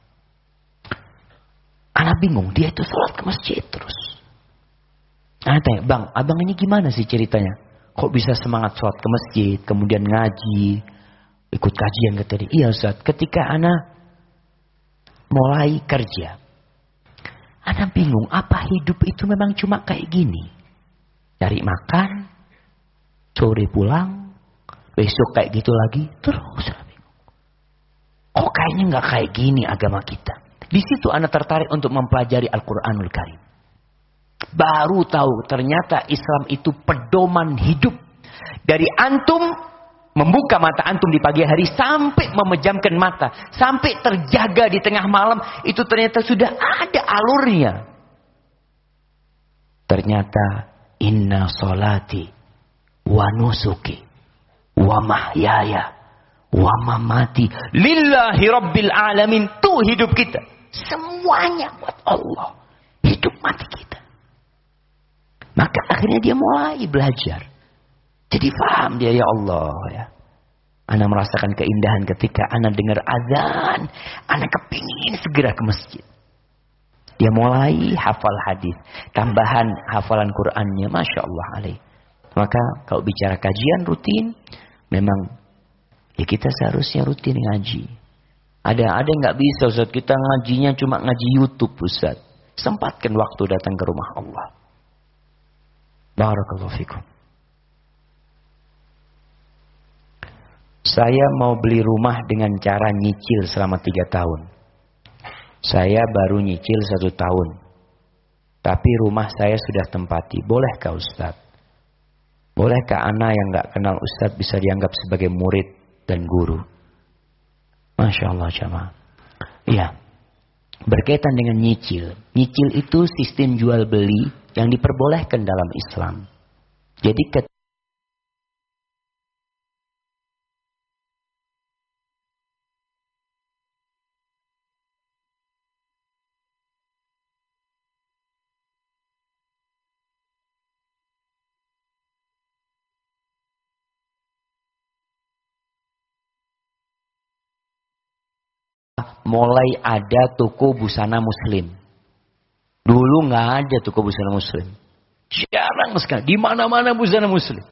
Ana bingung, dia itu sholat ke masjid terus. Ana tanya, bang, abang ini gimana sih ceritanya? Kok bisa semangat sholat ke masjid, kemudian ngaji, ikut kajian kata dia. Iya Ustaz, ketika ana mulai kerja, ana bingung, apa hidup itu memang cuma kayak gini? Cari makan, sore pulang, besok kayak gitu lagi, terus ana bingung. Kok kayaknya nggak kayak gini agama kita? Di situ ana tertarik untuk mempelajari Al-Quranul Karim. Baru tahu ternyata Islam itu pedoman hidup. Dari antum membuka mata antum di pagi hari sampai memejamkan mata, sampai terjaga di tengah malam, itu ternyata sudah ada alurnya. Ternyata inna solati wa nusuki wa mahyaya wa mamati lillahi rabbil alamin. Tuh hidup kita. Semuanya buat Allah. Hidup mati kita. Maka akhirnya dia mulai belajar. Jadi paham dia, ya Allah ya. Ana merasakan keindahan ketika ana dengar azan, ana kepingin segera ke masjid. Dia mulai hafal hadis, tambahan hafalan Qur'annya, masya Allah alaih. Maka kalau bicara kajian rutin, memang ya kita seharusnya rutin ngaji. Ada yang nggak bisa Ustaz, kita ngajinya cuma ngaji YouTube Ustaz. Sempatkan waktu datang ke rumah Allah. Barakallahu fikum. Saya mau beli rumah dengan cara nyicil selama 3 tahun. Saya baru nyicil 1 tahun. Tapi rumah saya sudah tempati. Bolehkah Ustaz? Bolehkah anak yang gak kenal Ustaz bisa dianggap sebagai murid dan guru? Masya Allah jamaah. Iya. Berkaitan dengan nyicil. Nyicil itu sistem jual beli yang diperbolehkan dalam Islam. Jadi mulai ada toko busana muslim. Dulu nggak ada toko busana muslim. Jarang sekali. Di mana-mana busana muslim.